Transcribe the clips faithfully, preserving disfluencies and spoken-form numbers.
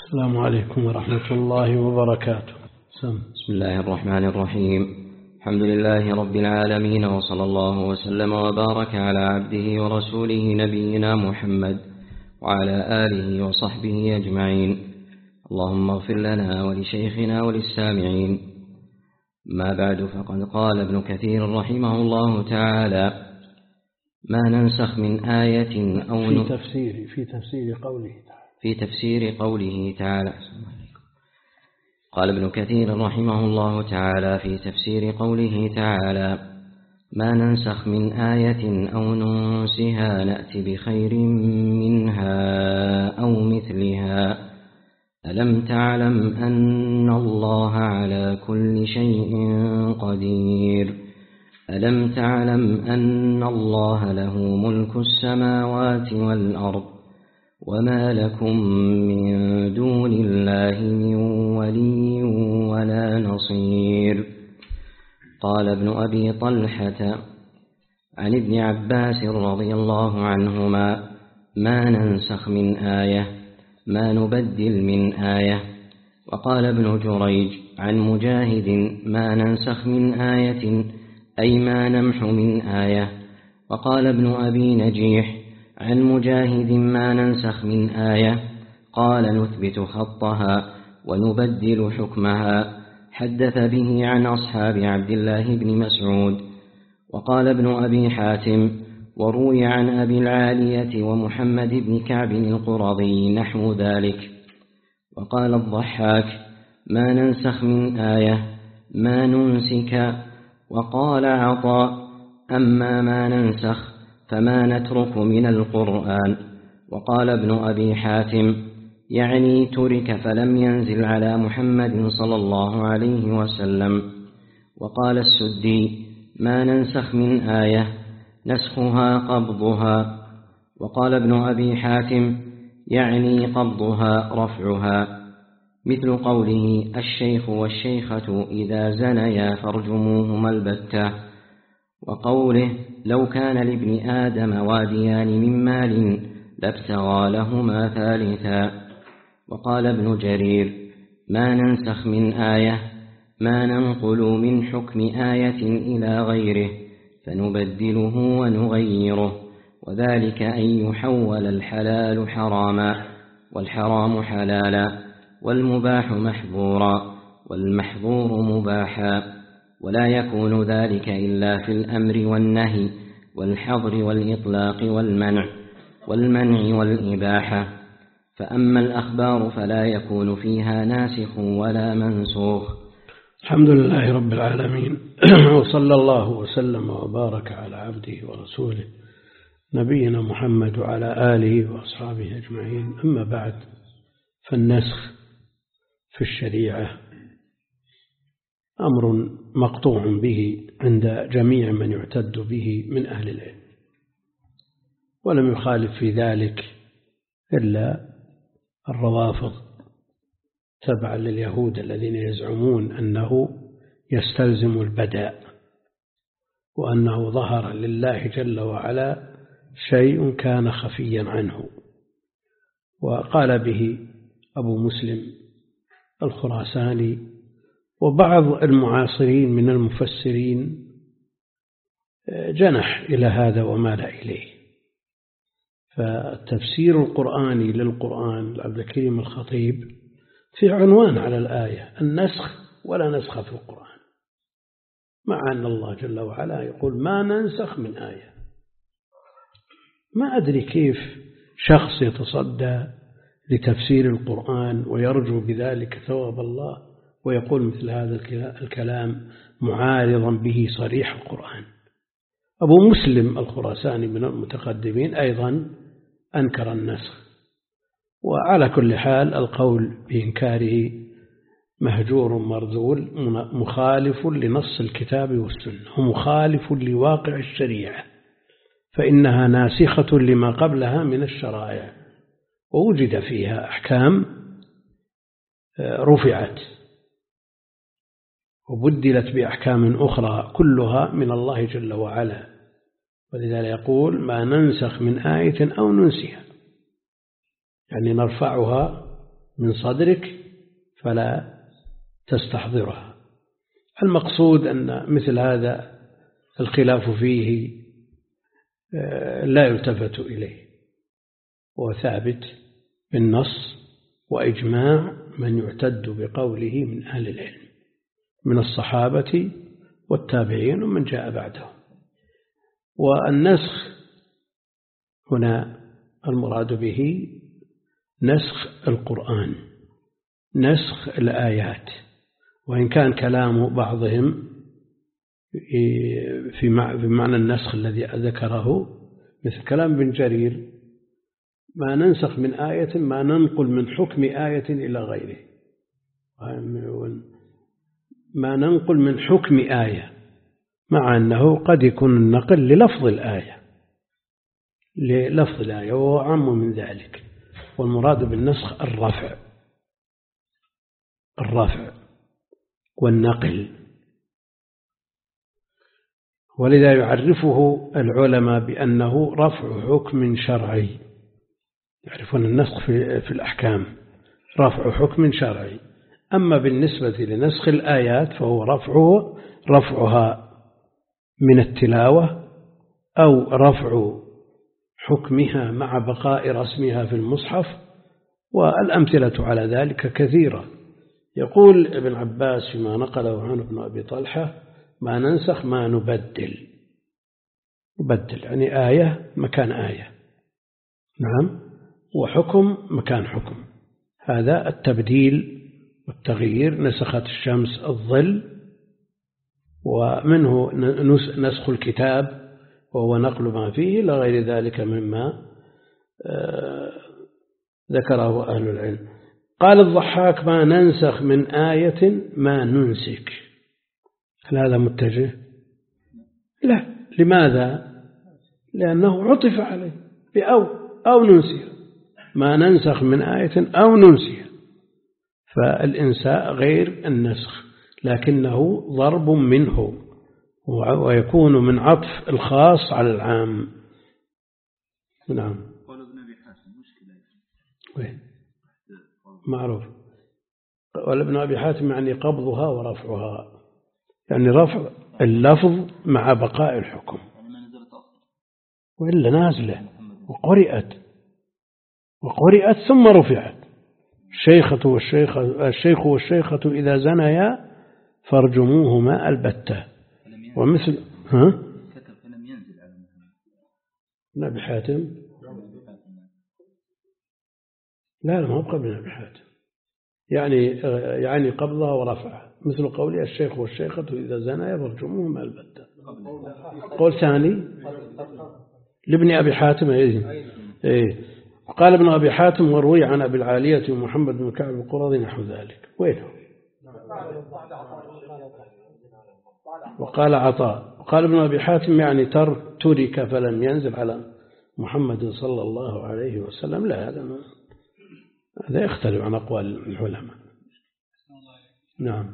السلام عليكم ورحمة الله وبركاته. سم. بسم الله الرحمن الرحيم. الحمد لله رب العالمين، وصلى الله وسلم وبارك على عبده ورسوله نبينا محمد وعلى آله وصحبه أجمعين. اللهم اغفر لنا ولشيخنا وللسامعين. ما بعد، فقد قال ابن كثير رحمه الله تعالى: ما ننسخ من آية أو في تفسير في تفسير قوله في تفسير قوله تعالى. قال ابن كثير رحمه الله تعالى في تفسير قوله تعالى: ما ننسخ من آية أو ننسها نأت بخير منها أو مثلها ألم تعلم أن الله على كل شيء قدير ألم تعلم أن الله له ملك السماوات والأرض وما لكم من دون الله من ولي ولا نصير. قال ابن أبي طلحة عن ابن عباس رضي الله عنهما: ما ننسخ من آية ما نبدل من آية. وقال ابن جريج عن مجاهد: ما ننسخ من آية أي ما نمح من آية. وقال ابن أبي نجيح عن مجاهد: ما ننسخ من آية قال نثبت خطها ونبدل حكمها. حدث به عن أصحاب عبد الله بن مسعود. وقال ابن أبي حاتم: وروي عن أبي العالية ومحمد بن كعب القرظي نحو ذلك. وقال الضحاك: ما ننسخ من آية ما ننسك. وقال عطاء: أما ما ننسخ فما نترك من القرآن. وقال ابن أبي حاتم: يعني ترك فلم ينزل على محمد صلى الله عليه وسلم. وقال السدي: ما ننسخ من آية نسخها قبضها. وقال ابن أبي حاتم: يعني قبضها رفعها، مثل قوله: الشيخ والشيخة إذا زنيا فارجموهما البتة. وقوله: لو كان لابن آدم واديان من مال لابتغى لهما ثالثا. وقال ابن جرير: ما ننسخ من آية ما ننقل من حكم آية إلى غيره فنبدله ونغيره، وذلك أن يحول الحلال حراما والحرام حلالا والمباح محظورا والمحظور مباحا، ولا يكون ذلك إلا في الأمر والنهي والحظر والإطلاق والمنع والمنع والإباحة. فأما الأخبار فلا يكون فيها ناسخ ولا منسوخ. الحمد لله رب العالمين، وصلى الله وسلم وبارك على عبده ورسوله نبينا محمد وعلى آله وأصحابه أجمعين. أما بعد، فالنسخ في الشريعة أمر مقطوع به عند جميع من يعتد به من أهل العلم، ولم يخالف في ذلك إلا الروافض تبعا لليهود الذين يزعمون أنه يستلزم البداء، وأنه ظهر لله جل وعلا شيء كان خفيا عنه. وقال به أبو مسلم الخراساني وبعض المعاصرين من المفسرين جنح إلى هذا ومال إليه. فالتفسير القرآني للقرآن لعبد الكريم الخطيب في عنوان على الآية: النسخ ولا نسخ في القرآن، مع أن الله جل وعلا يقول: ما ننسخ من آية. ما أدري كيف شخص يتصدى لتفسير القرآن ويرجو بذلك ثواب الله ويقول مثل هذا الكلام معارضا به صريح القرآن. أبو مسلم الخراساني من المتقدمين أيضا أنكر النسخ. وعلى كل حال القول بإنكاره مهجور مرذول مخالف لنص الكتاب والسنة ومخالف لواقع الشريعة، فإنها ناسخة لما قبلها من الشرائع، ووجد فيها أحكام رفعت وبدلت بأحكام أخرى كلها من الله جل وعلا. ولذلك يقول: ما ننسخ من آية أو ننسها، يعني نرفعها من صدرك فلا تستحضرها. المقصود أن مثل هذا الخلاف فيه لا يلتفت إليه، وثابت بالنص وإجماع من يعتد بقوله من أهل العلم من الصحابة والتابعين ومن جاء بعدهم. والنسخ هنا المراد به نسخ القرآن، نسخ الآيات، وإن كان كلام بعضهم في معنى النسخ الذي ذكره مثل كلام ابن جرير: ما ننسخ من آية ما ننقل من حكم آية إلى غيره، ما ننقل من حكم آية، مع أنه قد يكون النقل للفظ الآية للفظ الآية وهو عام من ذلك. والمراد بالنسخ الرفع الرفع والنقل، ولذا يعرفه العلماء بأنه رفع حكم شرعي. يعرفون النسخ في, في الأحكام رفع حكم شرعي. أما بالنسبة لنسخ الآيات فهو رفعه رفعها من التلاوة أو رفع حكمها مع بقاء رسمها في المصحف، والأمثلة على ذلك كثيرة. يقول ابن عباس فيما نقله عن ابن أبي طلحة: ما ننسخ ما نبدل. نبدل يعني آية مكان آية، نعم، وحكم مكان حكم. هذا التبديل والتغيير. نسخت الشمس الظل، ومنه نسخ الكتاب وهو نقل ما فيه إلى غير ذلك مما ذكره أهل العلم. قال الضحاك: ما ننسخ من آية ما ننسك. هل هذا متجه؟ لا. لماذا؟ لأنه عطف عليه بأو أو ننسي. ما ننسخ من آية أو ننسي، فالإنساء غير النسخ، لكنه ضرب منه ويكون من عطف الخاص على العام. نعم. قال ابن أبي حاتم مشكلة وين معروف. قال ابن أبي حاتم يعني قبضها ورفعها، يعني رفع اللفظ مع بقاء الحكم، وإلا نازلة وقرئت وقرئت ثم رفعت. الشيخة والشيخة الشيخ والشيخة إذا زنيا فارجموهما البتة. ومثل ها نبي حاتم لا لا ما هو قبل نبي حاتم، يعني يعني قبضها ورفعها، مثل قولي: الشيخ والشيخة إذا زنيا فارجموهما البتة. قول ثاني لابن أبي حاتم. إيه. قال ابن أبي حاتم: وروي عن أبي العالية ومحمد بن كعب القرظي نحو ذلك. وينه؟ وقال عطاء. وقال ابن أبي حاتم يعني ترك فلم ينزل على محمد صلى الله عليه وسلم. لا، هذا ما هذا يختلف عن أقوال العلماء. نعم.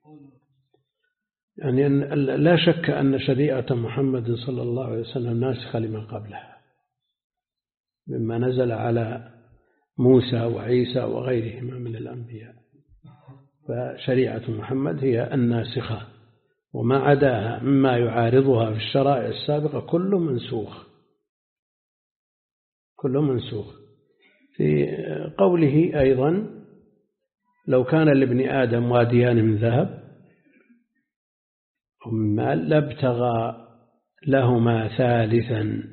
يعني لا شك أن شريعة محمد صلى الله عليه وسلم ناسخة لما قبلها مما نزل على موسى وعيسى وغيرهما من الأنبياء، فشريعة محمد هي الناسخة، وما عداها مما يعارضها في الشرائع السابقة كله منسوخ كله منسوخ. في قوله أيضا: لو كان لابن آدم واديان من ذهب ومن مال لابتغى لهما ثالثا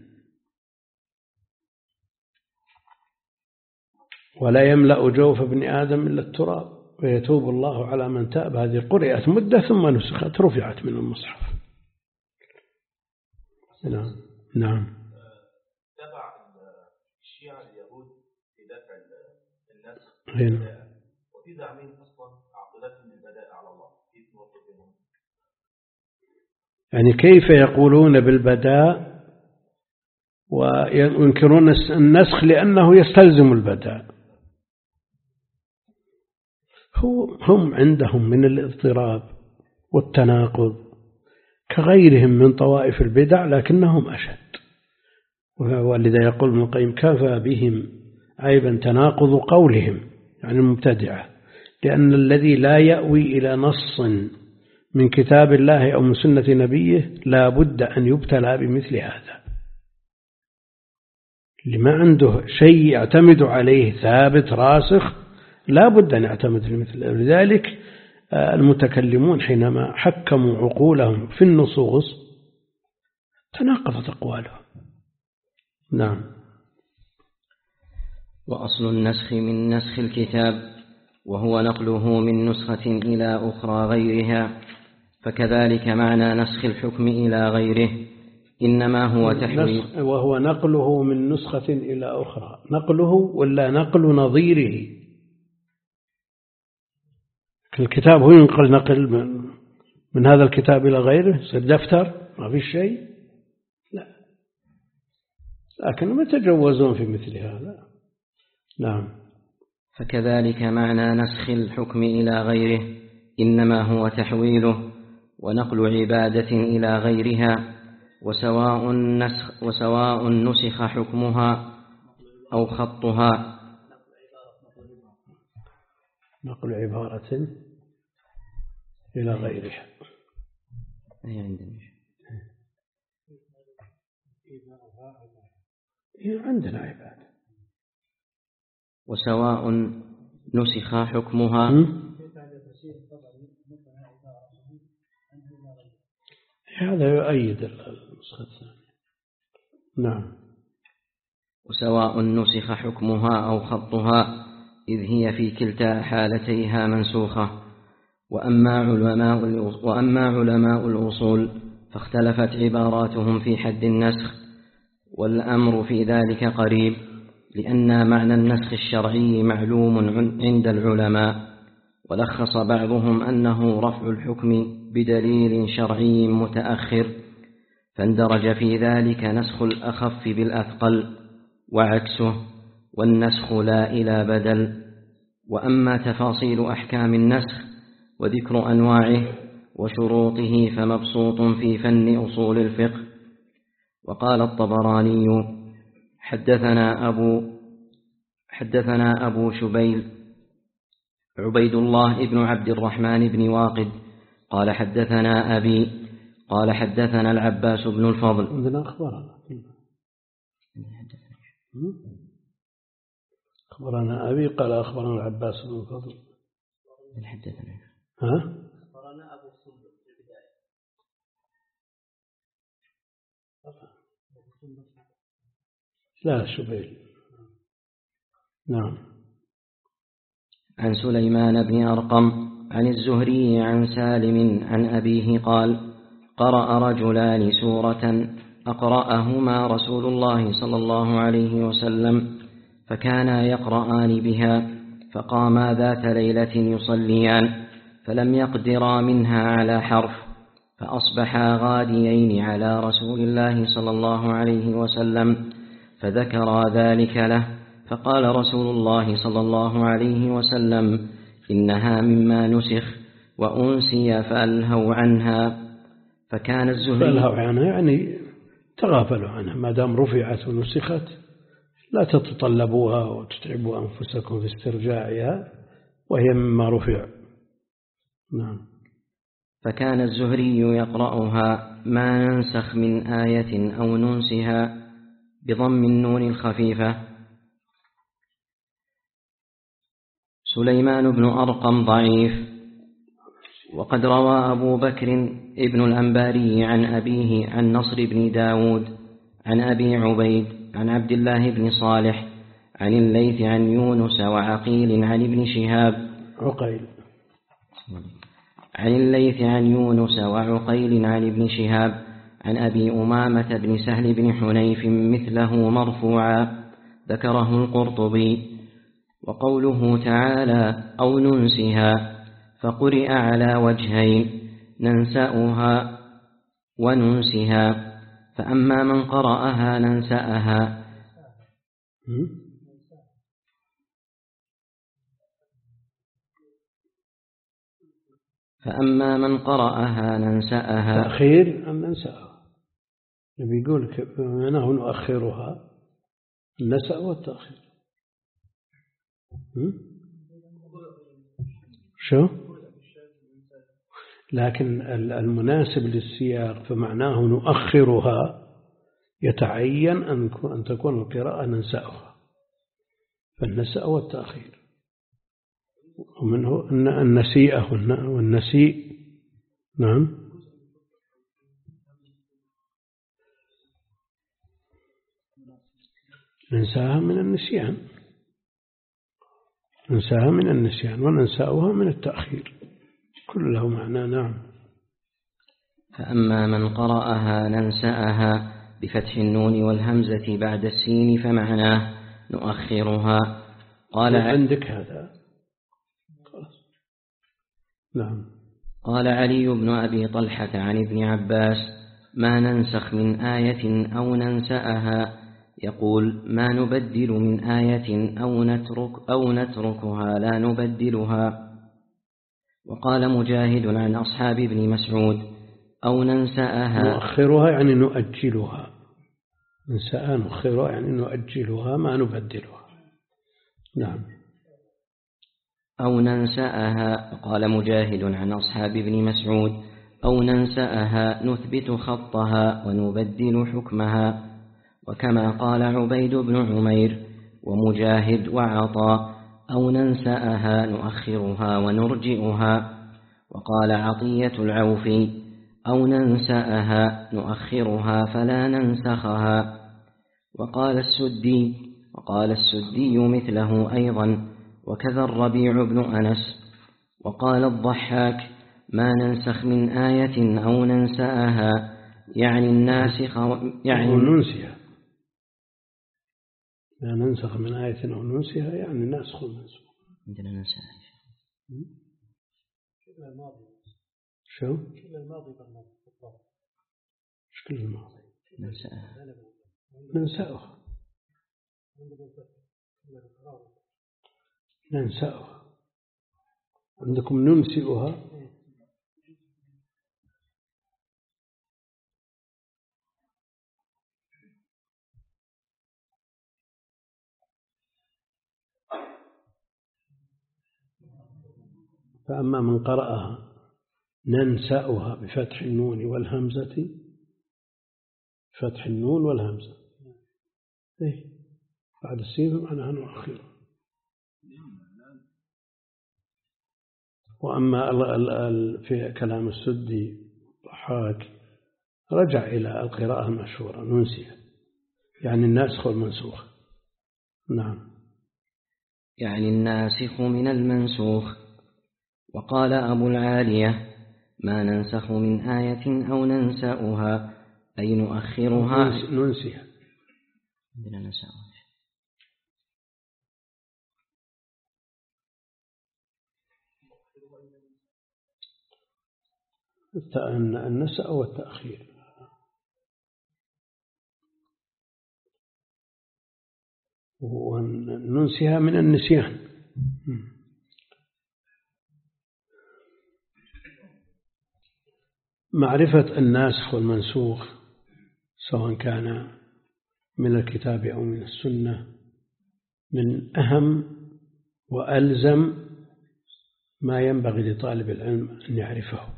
ولا يملأ جوف ابن آدم إلا التراب ويتوب الله على من تاب. هذه قرئت مدة ثم نسخت رفعت من المصحف. نعم. نعم. تبع الشيعة اليهود في دفع النسخ وفي زعمين أصلا عقدتهم البداء على الله. يعني كيف يقولون بالبداء وينكرون النسخ لأنه يستلزم البداء؟ هم عندهم من الاضطراب والتناقض كغيرهم من طوائف البدع، لكنهم أشد. ولذا يقول ابن القيم: كفى بهم عيبا تناقض قولهم يعني المبتدعة، لأن الذي لا يأوي إلى نص من كتاب الله أو من سنة نبيه لا بد أن يبتلى بمثل هذا، اللي ما عنده شيء يعتمد عليه ثابت راسخ لا بد أن يعتمد مثل. لذلك المتكلمون حينما حكموا عقولهم في النصوص تناقضت أقوالهم. نعم. وأصل النسخ من نسخ الكتاب وهو نقله من نسخة إلى أخرى غيرها، فكذلك معنى نسخ الحكم إلى غيره إنما هو تحويل. وهو نقله من نسخة إلى أخرى، نقله ولا نقل نظيره؟ الكتاب هو ينقل نقل من, من هذا الكتاب إلى غيره، يصير دفتر ما في شيء، لا، لكن ما يتجوزون في مثل هذا. نعم. فكذلك معنى نسخ الحكم إلى غيره إنما هو تحويله ونقل عبادة إلى غيرها، وسواء نسخ, وسواء نسخ حكمها أو خطها. نقل عبارة إلى غيرها. هي عندنا هي عندنا عبادة. وسواء نسخ حكمها. هذا يؤيد النسخة الثانية. نعم. وسواء نسخ حكمها أو خطها إذ هي في كلتا حالتيها منسوخة. وأما علماء وأما علماء الأصول فاختلفت عباراتهم في حد النسخ، والأمر في ذلك قريب، لأن معنى النسخ الشرعي معلوم عند العلماء، ولخص بعضهم أنه رفع الحكم بدليل شرعي متأخر، فاندرج في ذلك نسخ الأخف بالأثقل وعكسه، والنسخ لا إلى بدل. وأما تفاصيل أحكام النسخ وذكر أنواعه وشروطه فمبسوط في فن أصول الفقه. وقال الطبراني حدثنا أبو حدثنا أبو شبيل عبيد الله ابن عبد الرحمن بن واقد قال حدثنا أبي قال حدثنا العباس بن الفضل. عندنا أخبارنا أخبرنا أبي قال أخبرنا العباس بن الفضل. حدثنا ها أخبرنا أبو الصندوق في البداية. لا شبيل. نعم. عن سليمان بن أرقم عن الزهري عن سالم عن أبيه قال: قرأ رجلان سورة أقرأهما رسول الله صلى الله عليه وسلم، فكانا يقرآن بها، فقاما ذات ليلة يصليان، فلم يقدرا منها على حرف، فأصبحا غاديين على رسول الله صلى الله عليه وسلم، فذكرا ذلك له، فقال رسول الله صلى الله عليه وسلم: إنها مما نسخ وأنسي فألهوا عنها. فكان الزهري فألهوا عنها يعني تغافلوا عنها، ما دام رفعت ونسخت لا تتطلبوها وتتعبوا أنفسكم في استرجاعها وهي مما رفع. نعم. فكان الزهري يقرأها ما ننسخ من آية أو ننسها بضم النون الخفيفة. سليمان بن أرقم ضعيف. وقد روى أبو بكر ابن الأنباري عن أبيه عن نصر بن داود عن أبي عبيد عن عبد الله بن صالح عن الليث عن يونس وعقيل عن ابن شهاب عقيل عن الليث عن يونس وعقيل عن ابن شهاب عن أبي أمامة بن سهل بن حنيف مثله مرفوعا، ذكره القرطبي. وقوله تعالى أو ننسها فقرئ على وجهين: ننسأها وننسها، فأما من قرأها ننسأها فأما من قرأها ننسأها تأخير أم ننسأها، نبي يقول أنه نؤخرها، النسأ والتأخير. شو؟ لكن المناسب للسياق فمعناه نؤخرها، يتعين أن تكون القراءة ننسأها، فالنسأ والتأخير، ومنه أن النسيئة والنسيء. نعم. ننساها من النسيان، ننساها من النسيان وننساها من التأخير، كل له معنى. نعم. فأما من قرأها ننسأها بفتح النون والهمزة بعد السين فمعناه نؤخرها. قال عندك هذا. نعم. قال علي بن أبي طلحة عن ابن عباس: ما ننسخ من آية أو ننسأها، يقول: ما نبدل من آية أو نترك أو نتركها لا نبدلها. وقال مجاهد عن أصحاب ابن مسعود: أو ننسأها نؤخرها يعني نؤجلها، ننسأها نؤخرها يعني نؤجلها ما نبدلها. نعم. أو ننسأها. قال مجاهد عن أصحاب ابن مسعود: أو ننسأها نثبت خطها ونبدل حكمها. وكما قال عبيد بن عمير ومجاهد وعطاء: أو ننسأها نؤخرها ونرجئها. وقال عطية العوفي: أو ننسأها نؤخرها فلا ننسخها. وقال السدي وقال السدي مثله أيضا، وكذا الربيع بن أنس. وقال الضحاك: ما ننسخ من آية أو ننسأها يعني الناسخ يعني ننسها، لا ننسخ من آية أو ننسها يعني ناسخ ومنسوخ. عندنا ننسى شو؟ كل الماضي بالماضي. مش كل الماضي. ننسأها ننسأها ننسأها. عندكم ننسئها. فأما من قرأها ننسأها بفتح النون والهمزة، فتح النون والهمزة إيه بعد السين معناها نؤخرها. وأما في كلام السدي ضحاك رجع إلى القراءة المشهورة ننسيها يعني الناسخ والمنسوخ. نعم. يعني الناسخ من المنسوخ. وقال أبو العالية: ما ننسخ من آية أو ننسأها أي نؤخرها ننسيها. عندنا ننسأها. النسأ والتأخير. وننسيها من النسيان. معرفة الناسخ والمنسوخ سواء كان من الكتاب أو من السنة من أهم وألزم ما ينبغي لطالب العلم أن يعرفه،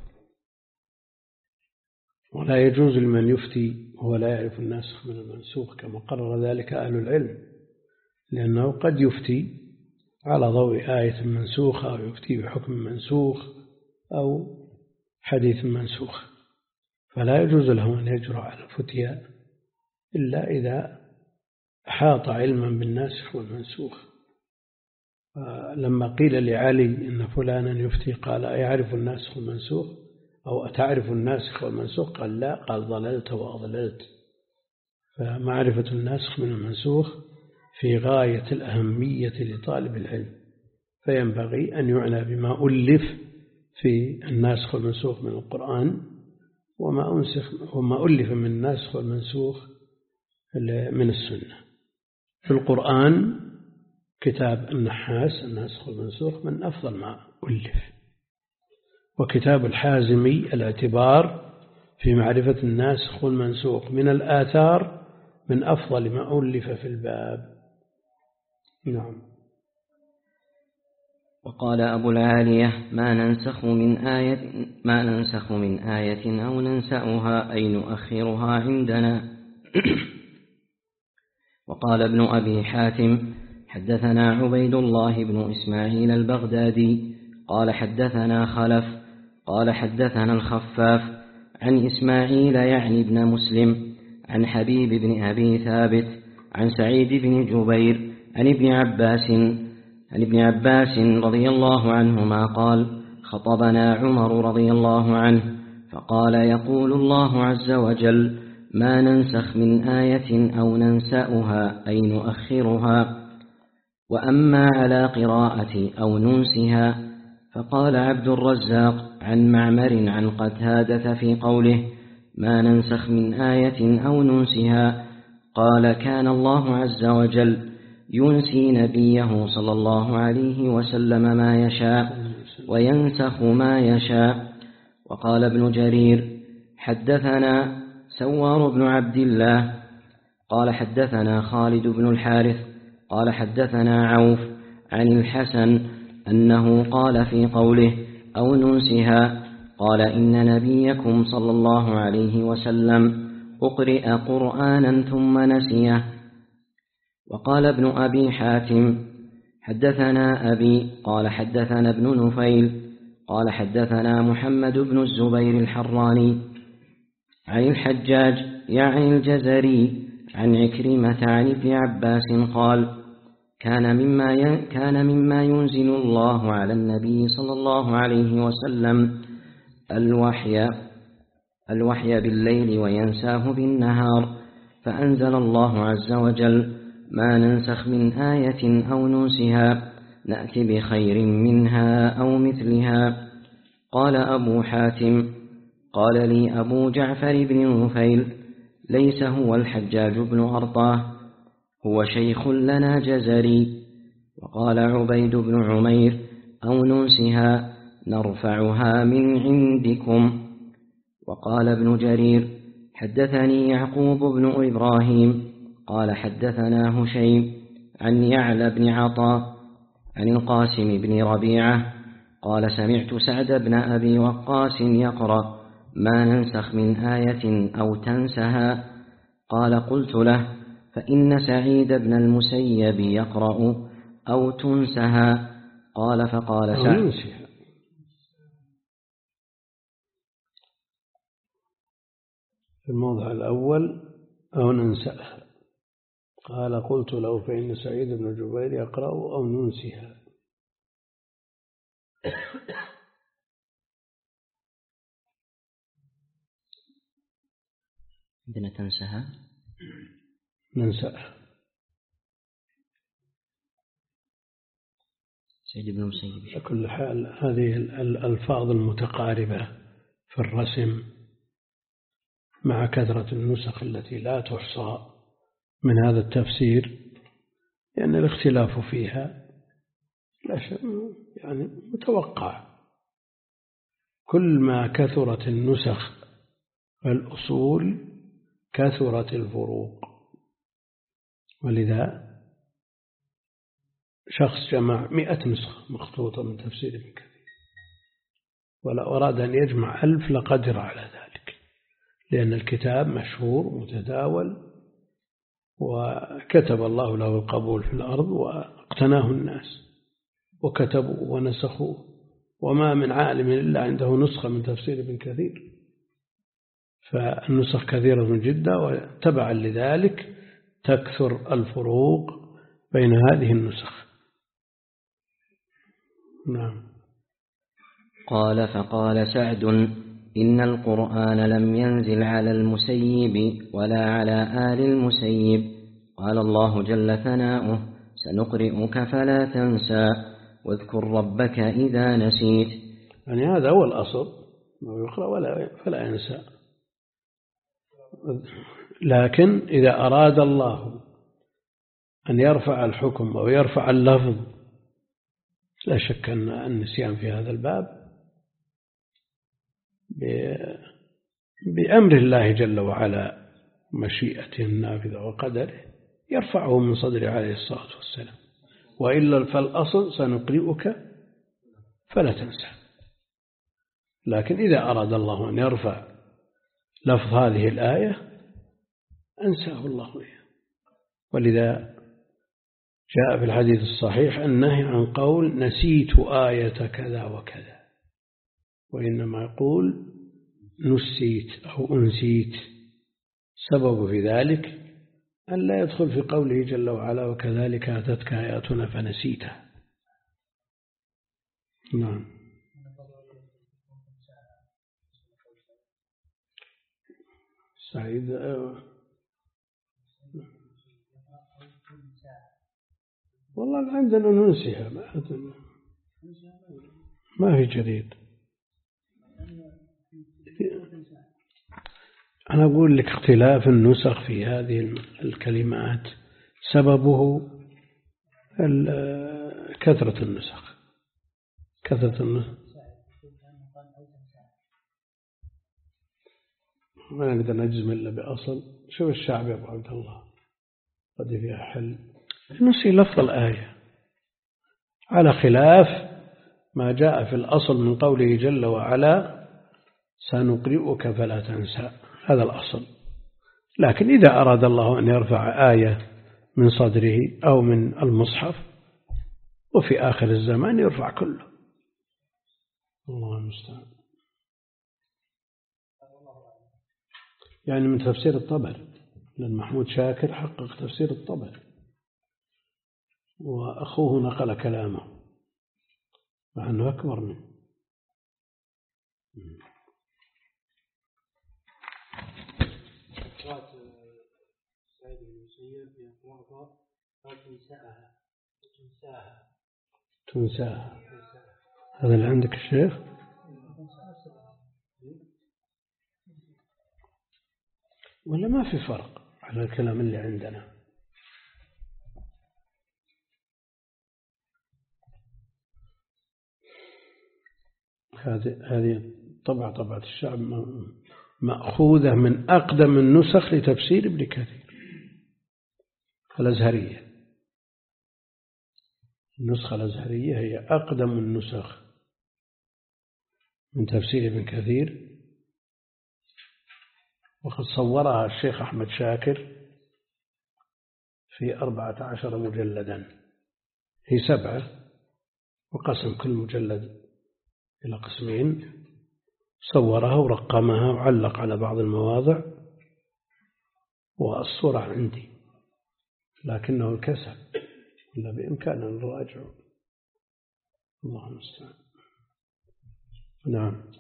ولا يجوز لمن يفتي وهو لا يعرف الناسخ من المنسوخ كما قرر ذلك أهل العلم، لأنه قد يفتي على ضوء آية منسوخة أو يفتي بحكم منسوخ أو حديث منسوخ، فلا يجوز له أن يجرؤ على الفتيا إلا إذا أحاط علما بالناسخ والمنسوخ. لما قيل لعلي إن فلانا يفتي قال: أيعرف الناسخ والمنسوخ أو أتعرف الناسخ والمنسوخ؟ قال: لا. قال: ضللت وأضللت. فمعرفة الناسخ من المنسوخ في غاية الأهمية لطالب العلم، فينبغي أن يعنى بما ألف في الناسخ والمنسوخ من القرآن وما أنسخ وما ألف من الناسخ والمنسوخ من السنة. في القرآن كتاب النحاس الناسخ والمنسوخ من أفضل ما ألف، وكتاب الحازمي الاعتبار في معرفة الناسخ والمنسوخ من الآثار من أفضل ما ألف في الباب. نعم. وقال أبو العالية ما ننسخ من آية ما ننسخ من آية أو ننسأها أي نؤخرها عندنا. وقال ابن أبي حاتم حدثنا عبيد الله بن إسماعيل البغدادي قال حدثنا خلف قال حدثنا الخفاف عن إسماعيل يعني ابن مسلم عن حبيب بن أبي ثابت عن سعيد بن جبير عن ابن عباس عن ابن عباس رضي الله عنهما قال خطبنا عمر رضي الله عنه فقال يقول الله عز وجل ما ننسخ من آية أو ننسأها أي نؤخرها. وأما على قراءة أو ننسها فقال عبد الرزاق عن معمر عن قتادة في قوله ما ننسخ من آية أو ننسها قال كان الله عز وجل ينسي نبيه صلى الله عليه وسلم ما يشاء وينسخ ما يشاء. وقال ابن جرير حدثنا سوار بن عبد الله قال حدثنا خالد بن الحارث قال حدثنا عوف عن الحسن أنه قال في قوله أو ننسها قال إن نبيكم صلى الله عليه وسلم أقرئ قرآنا ثم نسيه. وقال ابن أبي حاتم حدثنا أبي قال حدثنا ابن نفيل قال حدثنا محمد بن الزبير الحراني عن الحجاج يعني الجزري عن عكرمة عن ابن عباس قال كان مما كان مما ينزل الله على النبي صلى الله عليه وسلم الوحي الوحي بالليل وينساه بالنهار فأنزل الله عز وجل ما ننسخ من آية أو ننسها نأتي بخير منها أو مثلها. قال أبو حاتم قال لي أبو جعفر بن نفيل ليس هو الحجاج بن أرطاه هو شيخ لنا جزري. وقال عبيد بن عمير أو ننسها نرفعها من عندكم. وقال ابن جرير حدثني يعقوب بن إبراهيم قال حدثنا هشيم عن يعلى بن عطاء عن القاسم بن ربيعة قال سمعت سعد بن أبي وقاص يقرأ ما ننسخ من آية أو تنسها قال قلت له فإن سعيد بن المسيب يقرأ أو تنسها قال فقال سعد في الموضع الأول أو ننسأها قال قلت له فإن سعيد بن جبير يقرأ أو ننسها. عندنا تنسها ننسأها سعيد بن المسيب. على كل حال هذه الألفاظ المتقاربة في الرسم مع كثرة النسخ التي لا تحصى من هذا التفسير لأن يعني الاختلاف فيها لا شيء يعني متوقع. كل ما كثرت النسخ والأصول كثرت الفروق. ولذا شخص جمع مئة نسخة مخطوطة من تفسير ابن كثير ولو أراد أن يجمع ألف لقدر على ذلك لأن الكتاب مشهور ومتداول وكتب الله له القبول في الأرض واقتناه الناس وكتبوا ونسخوا وما من عالم إلا عنده نسخة من تفسير ابن كثير. فالنسخ كثيرة جدا وتبعا لذلك تكثر الفروق بين هذه النسخ. نعم. قال فقال سعد إن القرآن لم ينزل على المسيب ولا على آل المسيب. قال الله جل ثناؤه سنقرئك فلا تنسى واذكر ربك إذا نسيت. يعني هذا هو الأصل يقرأ ولا فلا ينسى. لكن إذا أراد الله أن يرفع الحكم أو يرفع اللفظ لا شك أن النسيان في هذا الباب بأمر الله جل وعلا مشيئته النافذة وقدره يرفعه من صدره عليه الصلاة والسلام. وإلا فالأصل سنقرئك فلا تنسى. لكن إذا أراد الله أن يرفع لفظ هذه الآية أنساه الله إياه. ولذا جاء في الحديث الصحيح النهي عن قول نسيت آية كذا وكذا، وإنما يقول نسيت أو أنسيت. سبب في ذلك أن لا يدخل في قوله جل وعلا وكذلك أتتك آياتنا فنسيتها. نعم. سعيد والله عندنا ننسيها، ما في جديد. أنا أقول لك اختلاف النسخ في هذه الكلمات سببه كثرة النسخ كثرة النسخ ما نقدر نجزم إلا بأصل. شوف الشعب يا أبو عبد الله قد فيها حل نسي لفظ الآية على خلاف ما جاء في الأصل من قوله جل وعلا سنقرئك فلا تنسى، هذا الأصل. لكن إذا أراد الله أن يرفع آية من صدره أو من المصحف وفي آخر الزمان يرفع كله. الله المستعان. يعني من تفسير الطبري، لأن محمود شاكر حقق تفسير الطبري وأخوه نقل كلامه مع أنه أكبر منه. سعيد بن المسيب يقرأها أو تنساها تنساها تنساها هذا اللي عندك الشيخ؟ ولا ما في فرق على الكلام اللي عندنا؟ هذه هذه طبعة طبعة الشعب مأخوذة من أقدم النسخ لتفسير ابن كثير الأزهرية. النسخة الأزهرية هي أقدم النسخ من تفسير ابن كثير، وقد صورها الشيخ أحمد شاكر في أربعة عشر مجلدا، هي سبعة وقسم كل مجلد إلى قسمين، صورها ورقمها وعلق على بعض المواضع، والصورة عندي لكنه الكسل ولا بإمكاننا نراجع. الله المستعان. نعم.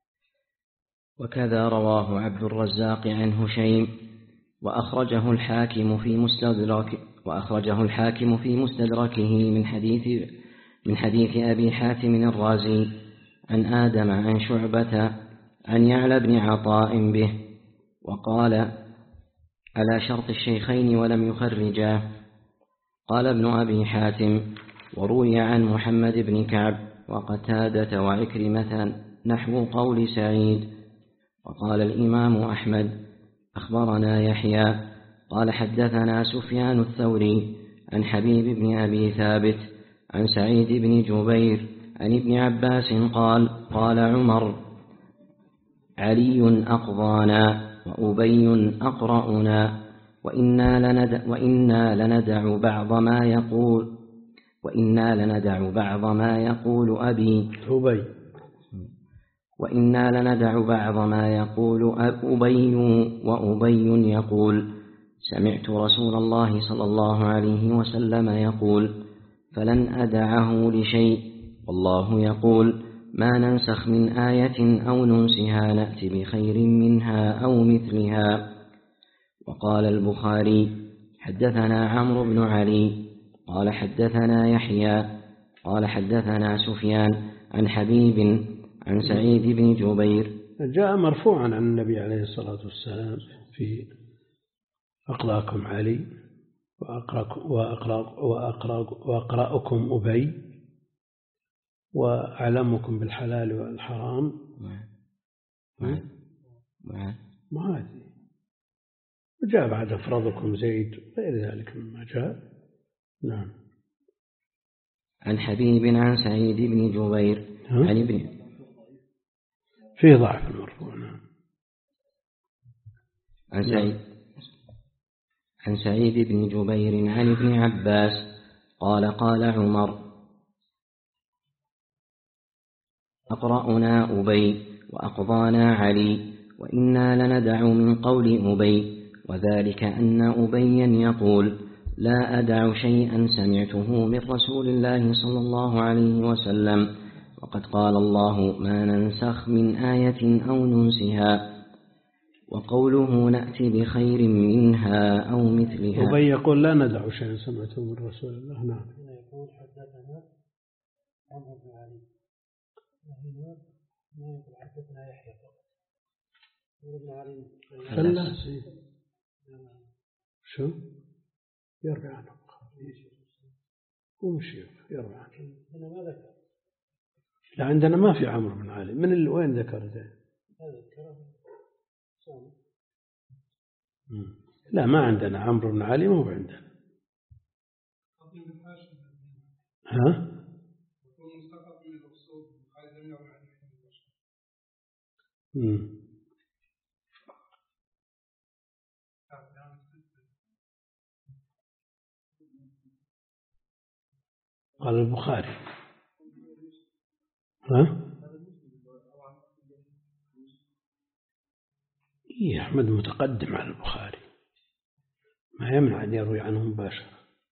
وكذا رواه عبد الرزاق عن هشيم وأخرجه الحاكم في مستدرك وأخرجه الحاكم في مستدركه من حديث من حديث أبي حاتم الرازي عن آدم عن شعبة عن يعلى بن عطاء به، وقال على شرط الشيخين ولم يخرجاه. قال ابن أبي حاتم وروي عن محمد بن كعب وقتادة وعكرمة نحو قول سعيد. وقال الإمام أحمد أخبرنا يحيى قال حدثنا سفيان الثوري عن حبيب بن أبي ثابت عن سعيد بن جبير عن ابن عباس قال قال عمر علي أقضانا وأبي أقرأنا وإنا لندع, وإنا لندع بعض ما يقول وإنا لندع بعض ما يقول أبي أبي وإنا لندع بعض ما يقول أبي وأبي يقول سمعت رسول الله صلى الله عليه وسلم يقول فلن أدعه لشيء والله يقول ما ننسخ من آية أو ننسها نأتي بخير منها أو مثلها. وقال البخاري حدثنا عمرو بن علي قال حدثنا يحيى قال حدثنا سفيان عن حبيب عن سعيد بن جبير. جاء مرفوعا عن النبي عليه الصلاة والسلام في أقراكم علي وأقرأكم أبي وأعلمكم بالحلال والحرام معاذ، وجاء بعد أفرادكم زيد غير ذلك مما جاء. نعم. عن حبيب عن سعيد بن جبير عن ابن فيه ضعف المرفوع. نعم. عن سعيد عن سعيد بن جبير عن ابن عباس قال قال عمر أقرأنا أبي وأقضانا علي وإنا لندع من قول أبي، وذلك أن أبيا يقول لا أدع شيئا سمعته من رسول الله صلى الله عليه وسلم، وقد قال الله ما ننسخ من آية أو ننسها. وقوله نأتي بخير منها أو مثلها. أبي يقول لا ندع شيئا سمعته من رسول الله. نعم. يقول حدثنا عمرو بن علي، وهنا ما يقول حدثنا يحيى فقط. عمرو بن علي فلاس. شو يروي عنه هو مش يروي عنه. هنا ما ذكر. لا عندنا ما في عمرو بن علي. من اللي وين ذكر ذا؟ لا ما عندنا عمرو بن علي، ما هو عندنا. ها؟ امم قال البخاري. ها؟ إيه أحمد متقدم على البخاري، ما يمنع أن يروي عنه مباشرة.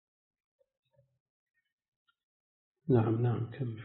نعم نعم كمل.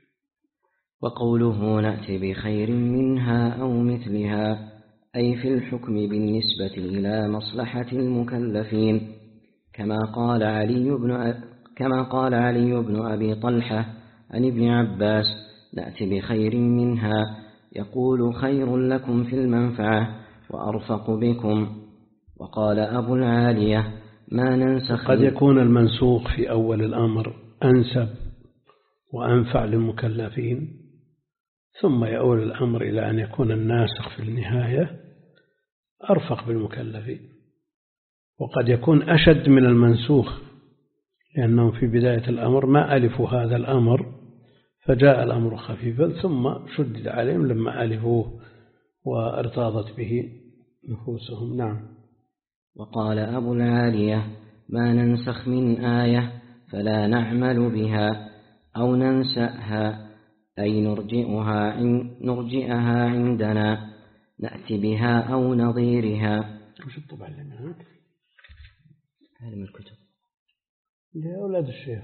وقوله نأتي بخير منها أو مثلها أي في الحكم بالنسبة إلى مصلحة المكلفين، كما قال علي بن أ... كما قال علي بن أبي طلحة عن ابن عباس نأتي بخير منها، يقول خير لكم في المنفعة وأرفق بكم. وقال أبو العالية ما ننسخ. قد يكون المنسوخ في أول الأمر أنسب وأنفع للمكلفين، ثم يؤول الأمر إلى أن يكون الناسخ في النهاية أرفق بالمكلفين، وقد يكون أشد من المنسوخ، لأنهم في بداية الأمر ما ألفوا هذا الأمر فجاء الأمر خفيفا ثم شدد عليهم لما ألفوه وارتاضت به نفوسهم. نعم. وقال أبو العالية ما ننسخ من آية فلا نعمل بها أو ننسأها أي نرجئها, نرجئها عندنا نأتي بها أو نظيرها. وش الطبع اللي معك؟ هذه من الكتب يا أولاد الشيخ.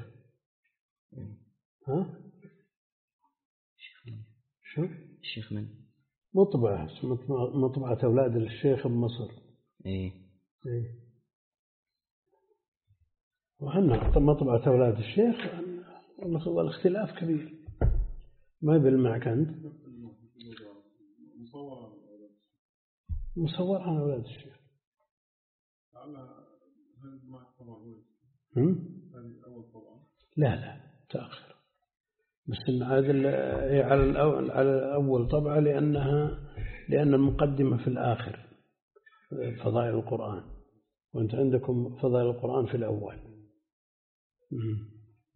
ها؟ شو؟ الشيخ من؟ مطبعة مطبعة أولاد الشيخ بمصر. إيه. إيه. وهنا مطبعة أولاد الشيخ والاختلاف كبير، ما بالمعك أنت مصور عن أولاد الشيخ. لا لا تأخر، بس إن هذا على الأول على أول طبعة لأنها لأن المقدمة في الآخر فضائل القرآن، وأنت عندكم فضائل القرآن في الأول. مم.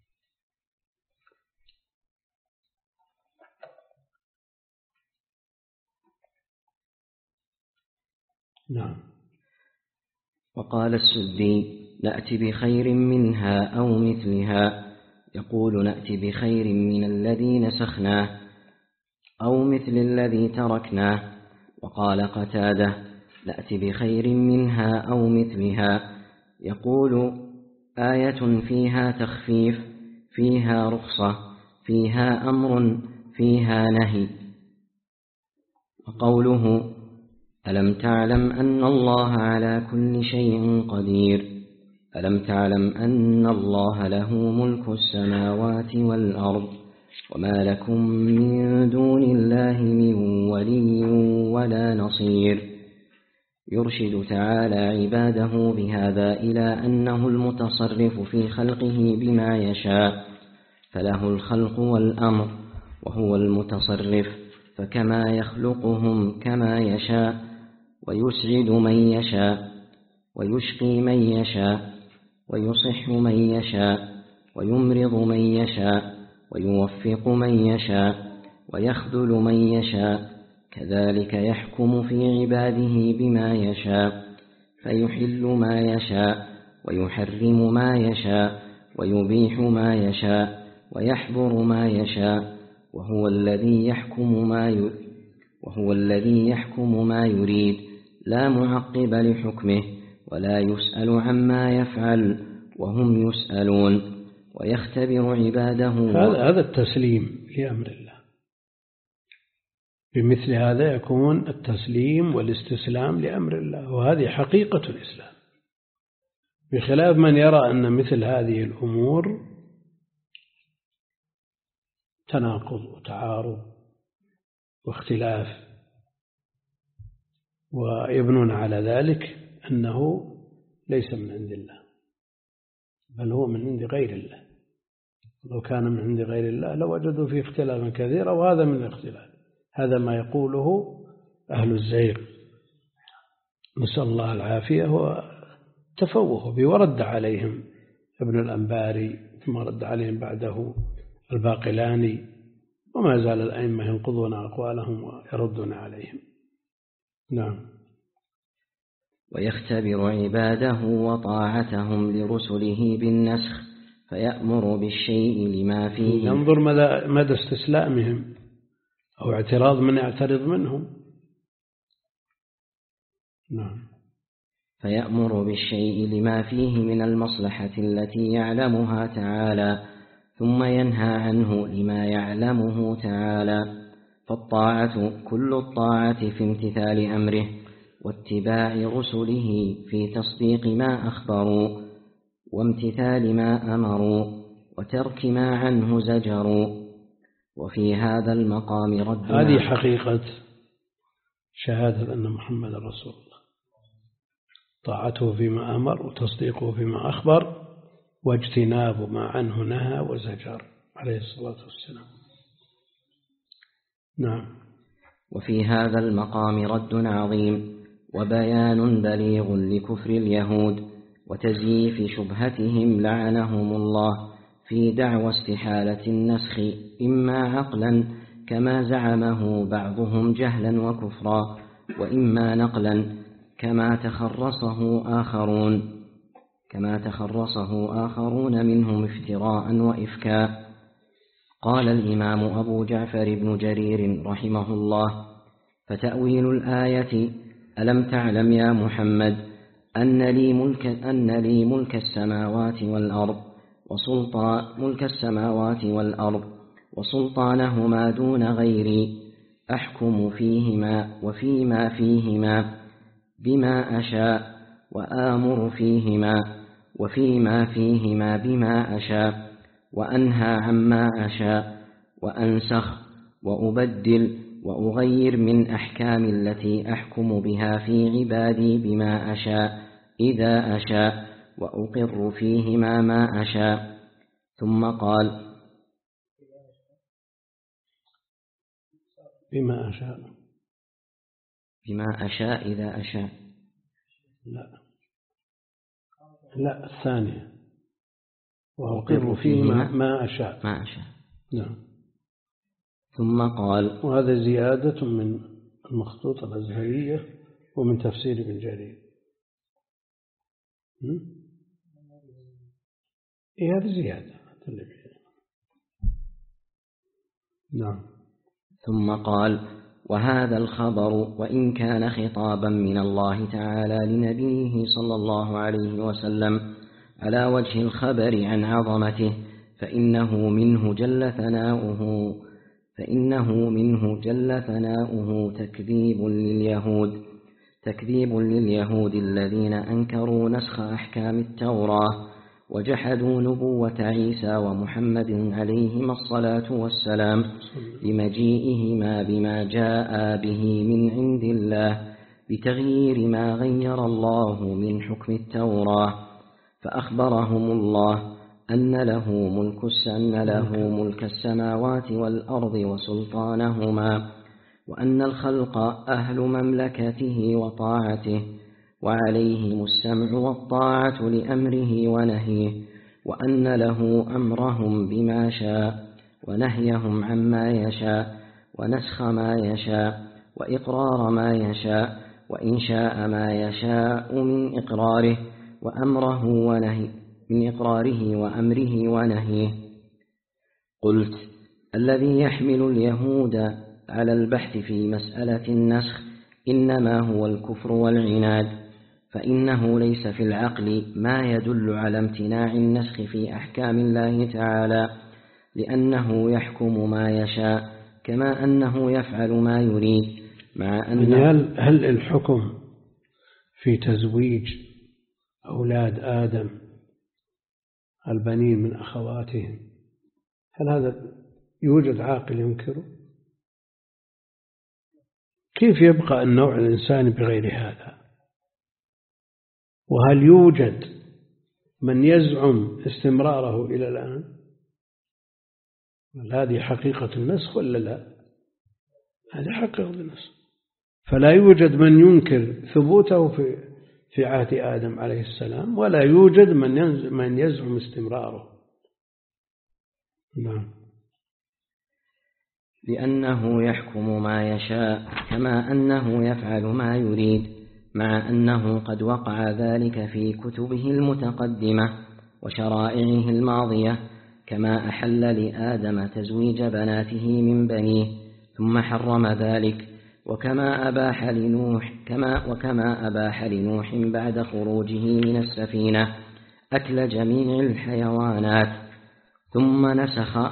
نعم. وقال السدي نأتي بخير منها أو مثلها، يقول نأتي بخير من الذي نسخناه أو مثل الذي تركناه. وقال قتادة نأتي بخير منها أو مثلها، يقول آية فيها تخفيف فيها رخصة فيها أمر فيها نهي. وقوله ألم تعلم أن الله على كل شيء قدير، ألم تعلم أن الله له ملك السماوات والأرض وما لكم من دون الله من ولي ولا نصير. يرشد تعالى عباده بهذا إلى أنه المتصرف في خلقه بما يشاء، فله الخلق والأمر وهو المتصرف، فكما يخلقهم كما يشاء ويسعد من يشاء ويشقي من يشاء ويصح من يشاء ويمرض من يشاء ويوفق من يشاء ويخذل من يشاء، كذلك يحكم في عباده بما يشاء، فيحل ما يشاء ويحرم ما يشاء ويبيح ما يشاء ويحظر ما يشاء، وهو الذي يحكم ما يريد وهو الذي يحكم ما يريد، لا معقب لحكمه، ولا يسأل عما يفعل وهم يسألون، ويختبر عباده. هذا التسليم لأمر الله، بمثل هذا يكون التسليم والاستسلام لأمر الله، وهذه حقيقة الإسلام، بخلاف من يرى أن مثل هذه الأمور تناقض وتعارض واختلاف، ويبنون على ذلك أنه ليس من عند الله، بل هو من عند غير الله. لو كان من عند غير الله لوجدوا فيه اختلافا كثيرا، وهذا من الاختلاف، هذا ما يقوله أهل الزيغ، نسأل الله العافية، وتفوه به، ورد عليهم ابن الأنباري، ثم رد عليهم بعده الباقلاني، وما زال الأئمة ينقضون أقوالهم ويردون عليهم. نعم. ويختبر عباده وطاعتهم لرسله بالنسخ، فيأمر بالشيء لما فيه، ينظر مدى استسلامهم أو اعتراض من يعترض منهم. نعم. فيأمر بالشيء لما فيه من المصلحة التي يعلمها تعالى، ثم ينهى عنه لما يعلمه تعالى. فالطاعة كل الطاعة في امتثال أمره واتباع رسله في تصديق ما أخبروا وامتثال ما أمروا وترك ما عنه زجروا. وفي هذا المقام رد هذه حقيقة شهادة أن محمد رسول الله، طاعته فيما أمر وتصديقه فيما أخبر واجتناب ما عنه نهى وزجر عليه الصلاة والسلام. نعم. وفي هذا المقام رد عظيم وبيان بليغ لكفر اليهود وتزييف شبهتهم لعنهم الله في دعوى استحالة النسخ، إما عقلا كما زعمه بعضهم جهلا وكفرا، وإما نقلا كما تخرصه آخرون كما تخرصه آخرون منهم افتراء وإفكاء. قال الإمام أبو جعفر بن جرير رحمه الله: فتأويل الآية ألم تعلم يا محمد أن لي ملك, أن لي ملك السماوات والأرض وسلطان ملك السماوات والأرض وسلطانهما دون غيري، أحكم فيهما وفيما فيهما بما أشاء، وآمر فيهما وفيما فيهما بما أشاء، وأنهى عما أشاء، وأنسخ وأبدل وأغير من أحكام التي أحكم بها في عبادي بما أشاء إذا أشاء، وأقر فيهما ما أشاء. ثم قال: بما أشاء بما أشاء إذا أشاء. لا لا الثانية، وأقر فيهما ما أشاء ما أشاء. نعم. ثم قال: وهذا زيادة من المخطوطة الأزهرية ومن تفسير ابن جرير. إيه هذه زيادة. نعم. ثم قال: وهذا الخبر وإن كان خطابا من الله تعالى لنبيه صلى الله عليه وسلم على وجه الخبر عن عظمته، فإنه منه جل ثناؤه فإنه منه جل ثناؤه تكذيب لليهود تكذيب لليهود الذين أنكروا نسخ أحكام التوراة وجحدوا نبوة عيسى ومحمد عليهما الصلاة والسلام لمجيئهما بما جاء به من عند الله بتغيير ما غير الله من حكم التوراة. فأخبرهم الله أن له ملك أن له ملك السماوات والأرض وسلطانهما، وأن الخلق أهل مملكته وطاعته، وعليهم السمع والطاعة لأمره ونهيه، وأن له أمرهم بما شاء ونهيهم عما يشاء، ونسخ ما يشاء وإقرار ما يشاء وإنشاء ما يشاء من إقراره وأمره ونهي من إقراره وأمره ونهيه. قلت: الذي يحمل اليهود على البحث في مسألة النسخ إنما هو الكفر والعناد، فإنه ليس في العقل ما يدل على امتناع النسخ في أحكام الله تعالى، لأنه يحكم ما يشاء كما أنه يفعل ما يريد، مع أن هل, هل الحكم في تزويج أولاد آدم البنين من أخواتهم هل هذا يوجد عاقل ينكره؟ كيف يبقى النوع الإنساني بغير هذا؟ وهل يوجد من يزعم استمراره إلى الآن؟ هذه حقيقة النسخ ولا لا؟ هذه حقيقة النسخ، فلا يوجد من ينكر ثبوته في في عهد آدم عليه السلام، ولا يوجد من من يزعم استمراره. نعم. لأنه يحكم ما يشاء كما أنه يفعل ما يريد، مع أنه قد وقع ذلك في كتبه المتقدمة وشرائعه الماضية، كما أحل لآدم تزويج بناته من بنيه ثم حرم ذلك، وكما أباح لنوح كما وكما أباح لنوح بعد خروجه من السفينة أكل جميع الحيوانات، ثم نسخ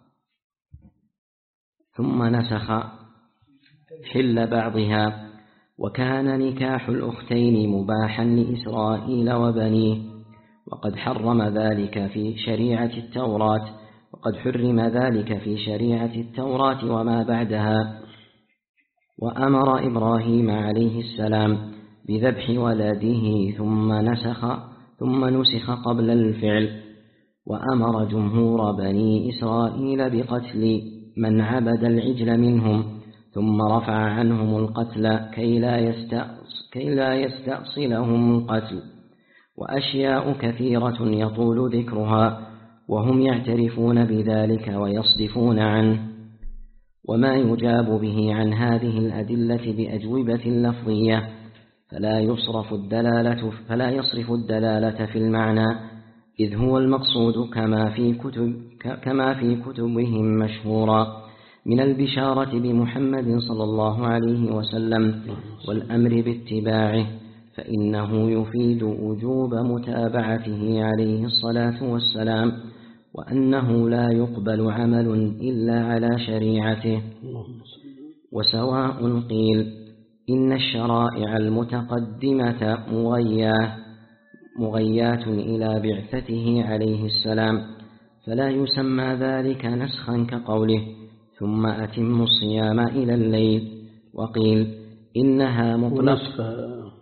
ثم نسخ حل بعضها، وكان نكاح الأختين مباحا لإسرائيل وبنيه، وقد حرم ذلك في شريعة التوراة وقد حرم ذلك في شريعة التوراة وما بعدها. وأمر إبراهيم عليه السلام بذبح ولده ثم نسخ ثم نسخ قبل الفعل، وأمر جمهور بني إسرائيل بقتل من عبد العجل منهم، ثم رفع عنهم القتل كي لا يستأص كي لا يستأصلهم القتل، وأشياء كثيرة يطول ذكرها وهم يعترفون بذلك ويصدفون عنه. وما يجاب به عن هذه الأدلة بأجوبة لفظية فلا يصرف الدلالة فلا يصرف الدلالة في المعنى، إذ هو المقصود كما في كتب كما في كتبهم مشهورا من البشارة بمحمد صلى الله عليه وسلم والأمر باتباعه، فإنه يفيد وجوب متابعته عليه الصلاة والسلام، وأنه لا يقبل عمل إلا على شريعته. وسواء قيل إن الشرائع المتقدمة مغياه مغيات إلى بعثته عليه السلام، فلا يسمى ذلك نسخا كقوله ثم أتم الصيام إلى الليل، وقيل إنها مطلق.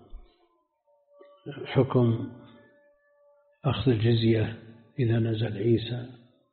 حكم أخذ الجزية إذا نزل عيسى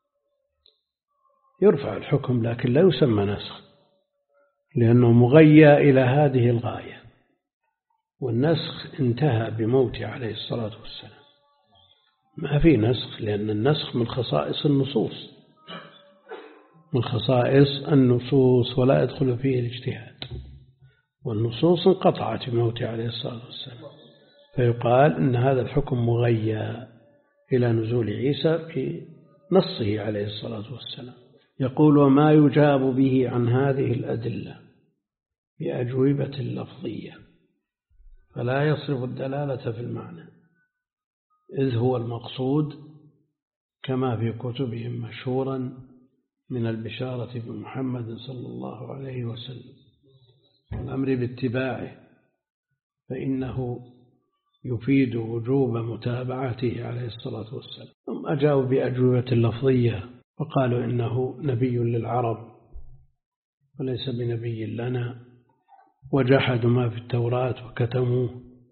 يرفع الحكم، لكن لا يسمى نسخ، لأنه مغيى إلى هذه الغاية، والنسخ انتهى بموته عليه الصلاة والسلام، ما في نسخ، لأن النسخ من خصائص النصوص من خصائص النصوص ولا يدخل فيه الاجتهاد، والنصوص انقطعت بموته عليه الصلاة والسلام، فيقال إن هذا الحكم مغيى إلى نزول عيسى في نصه عليه الصلاة والسلام. يقول: وما يجاب به عن هذه الأدلة بأجوبة لفظية فلا يصرف الدلالة في المعنى، إذ هو المقصود كما في كتبهم مشهورا من البشارة بمحمد صلى الله عليه وسلم والأمر باتباعه، فإنه يفيد وجوب متابعته عليه الصلاة والسلام. ثم أجابوا بأجوبة لفظية وقالوا إنه نبي للعرب وليس بنبي لنا، وجحدوا ما في التوراة وكتموه،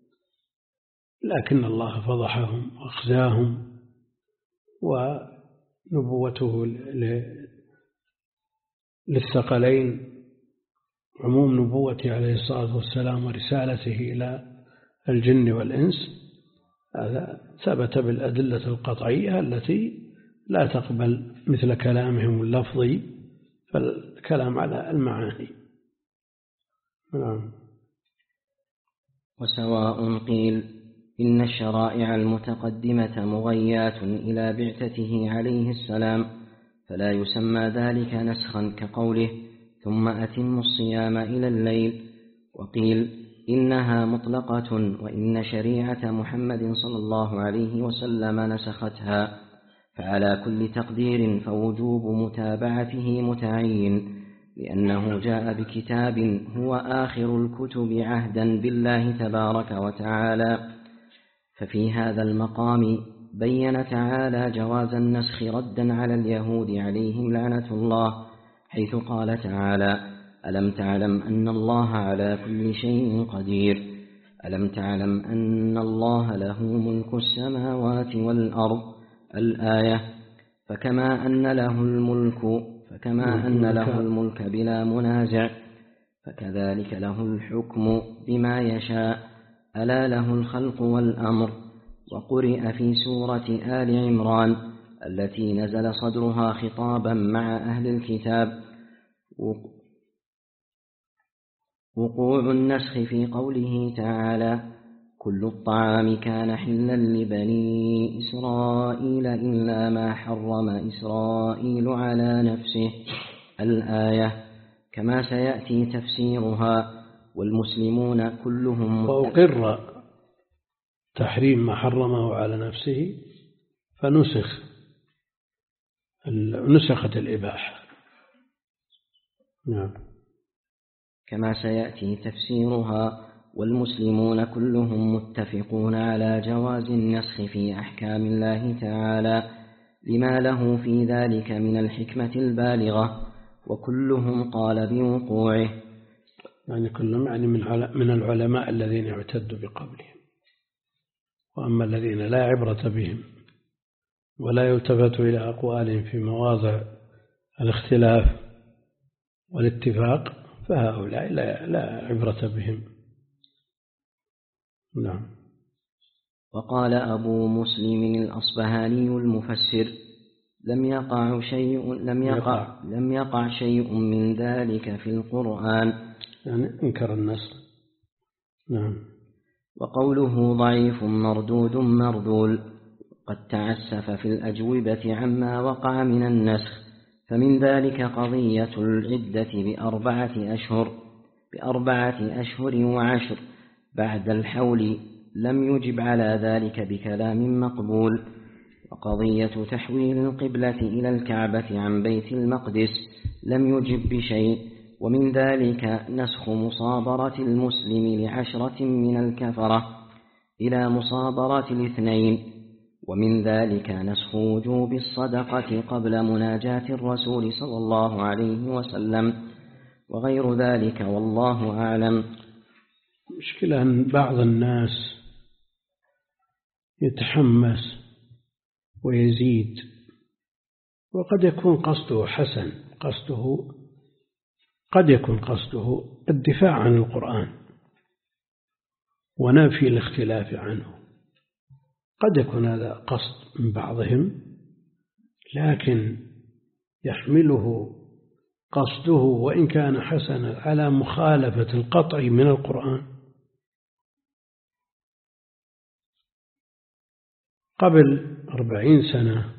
لكن الله فضحهم وأخزاهم، ونبوته للثقلين، عموم نبوته عليه الصلاة والسلام ورسالته إلى الجن والإنس، هذا ثبت بالأدلة القطعية التي لا تقبل مثل كلامهم اللفظي فالكلام على المعاني. نعم. وسواء قيل إن الشرائع المتقدمة مغيات إلى بعثته عليه السلام فلا يسمى ذلك نسخا كقوله ثم أتم الصيام إلى الليل، وقيل إنها مطلقة وإن شريعة محمد صلى الله عليه وسلم نسختها، فعلى كل تقدير فوجوب متابعته متعين، لأنه جاء بكتاب هو آخر الكتب عهدا بالله تبارك وتعالى. ففي هذا المقام بين تعالى جواز النسخ ردا على اليهود عليهم لعنة الله، حيث قال تعالى ألم تعلم أن الله على كل شيء قدير، ألم تعلم أن الله له ملك السماوات والأرض الآية. فكما أن له الملك فكما أن له الملك بلا منازع فكذلك له الحكم بما يشاء، ألا له الخلق والأمر. وقرئ في سورة آل عمران التي نزل صدرها خطابا مع أهل الكتاب وقوع النسخ في قوله تعالى كل الطعام كان حلا لبني إسرائيل إلا ما حرم إسرائيل على نفسه الآية، كما سيأتي تفسيرها. والمسلمون كلهم وأقر تحريم ما حرمه على نفسه فنسخ نسخت الإباحة. نعم. كما سيأتي تفسيرها. والمسلمون كلهم متفقون على جواز النسخ في أحكام الله تعالى لما له في ذلك من الحكمة البالغة، وكلهم قال بوقوعه. يعني كلهم يعني من العلماء الذين يعتد بقولهم، وأما الذين لا عبرة بهم ولا يلتفت إلى أقوالهم في مواضع الاختلاف والاتفاق فهؤلاء لا, لا عبرة بهم. نعم. وقال أبو مسلم الأصبهاني المفسر لم يقع شيء لم يقع لم يقع شيء من ذلك في القرآن، يعني انكر النص. نعم. وقوله ضعيف مردود مردول قد تعسف في الأجوبة عما وقع من النسخ، فمن ذلك قضية العدة بأربعة أشهر بأربعة أشهر وعشر بعد الحول، لم يجب على ذلك بكلام مقبول. وقضية تحويل القبلة إلى الكعبة عن بيت المقدس لم يجب بشيء، ومن ذلك نسخ مصابرة المسلم لعشرة من الكفرة إلى مصابرة الاثنين، ومن ذلك نسخ وجوب الصدقة قبل مناجاة الرسول صلى الله عليه وسلم، وغير ذلك والله أعلم. مشكلة أن بعض الناس يتحمس ويزيد، وقد يكون قصده حسن، قصده قد يكون قصده الدفاع عن القرآن ونفي الاختلاف عنه، قد يكون هذا قصد من بعضهم، لكن يحمله قصده وإن كان حسنا على مخالفة القطع من القرآن. قبل أربعين سنة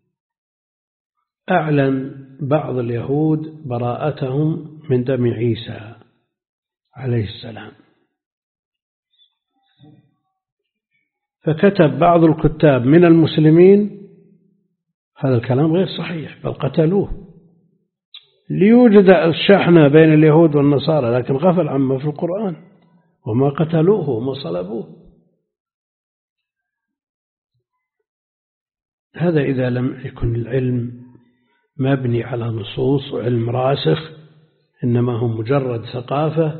أعلن بعض اليهود براءتهم من دم عيسى عليه السلام، فكتب بعض الكتاب من المسلمين هذا الكلام غير صحيح بل قتلوه ليوجد الشحنة بين اليهود والنصارى، لكن غفل عما في القرآن، وما قتلوه وما صلبوه. هذا إذا لم يكن العلم مبني على نصوص وعلم راسخ، إنما هو مجرد ثقافة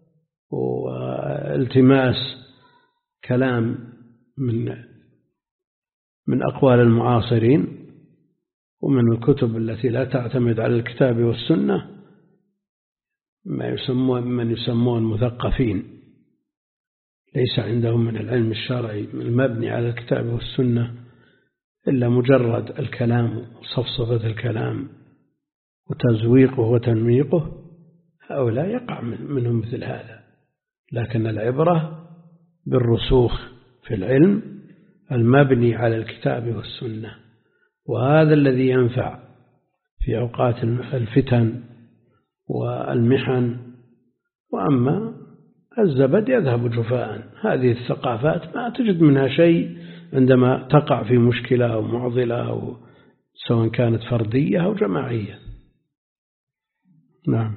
والتماس كلام من من أقوال المعاصرين ومن الكتب التي لا تعتمد على الكتاب والسنة، ما يسمون من يسمون مثقفين ليس عندهم من العلم الشرعي المبني على الكتاب والسنة إلا مجرد الكلام وصفصفة الكلام وتزويقه وتنميقه، هؤلاء يقع منهم مثل هذا. لكن العبرة بالرسوخ في العلم المبني على الكتاب والسنة، وهذا الذي ينفع في أوقات الفتن والمحن. وأما الزبد يذهب جفاء. هذه الثقافات ما تجد منها شيء عندما تقع في مشكلة أو معضلة، أو سواء كانت فردية أو جماعية. نعم.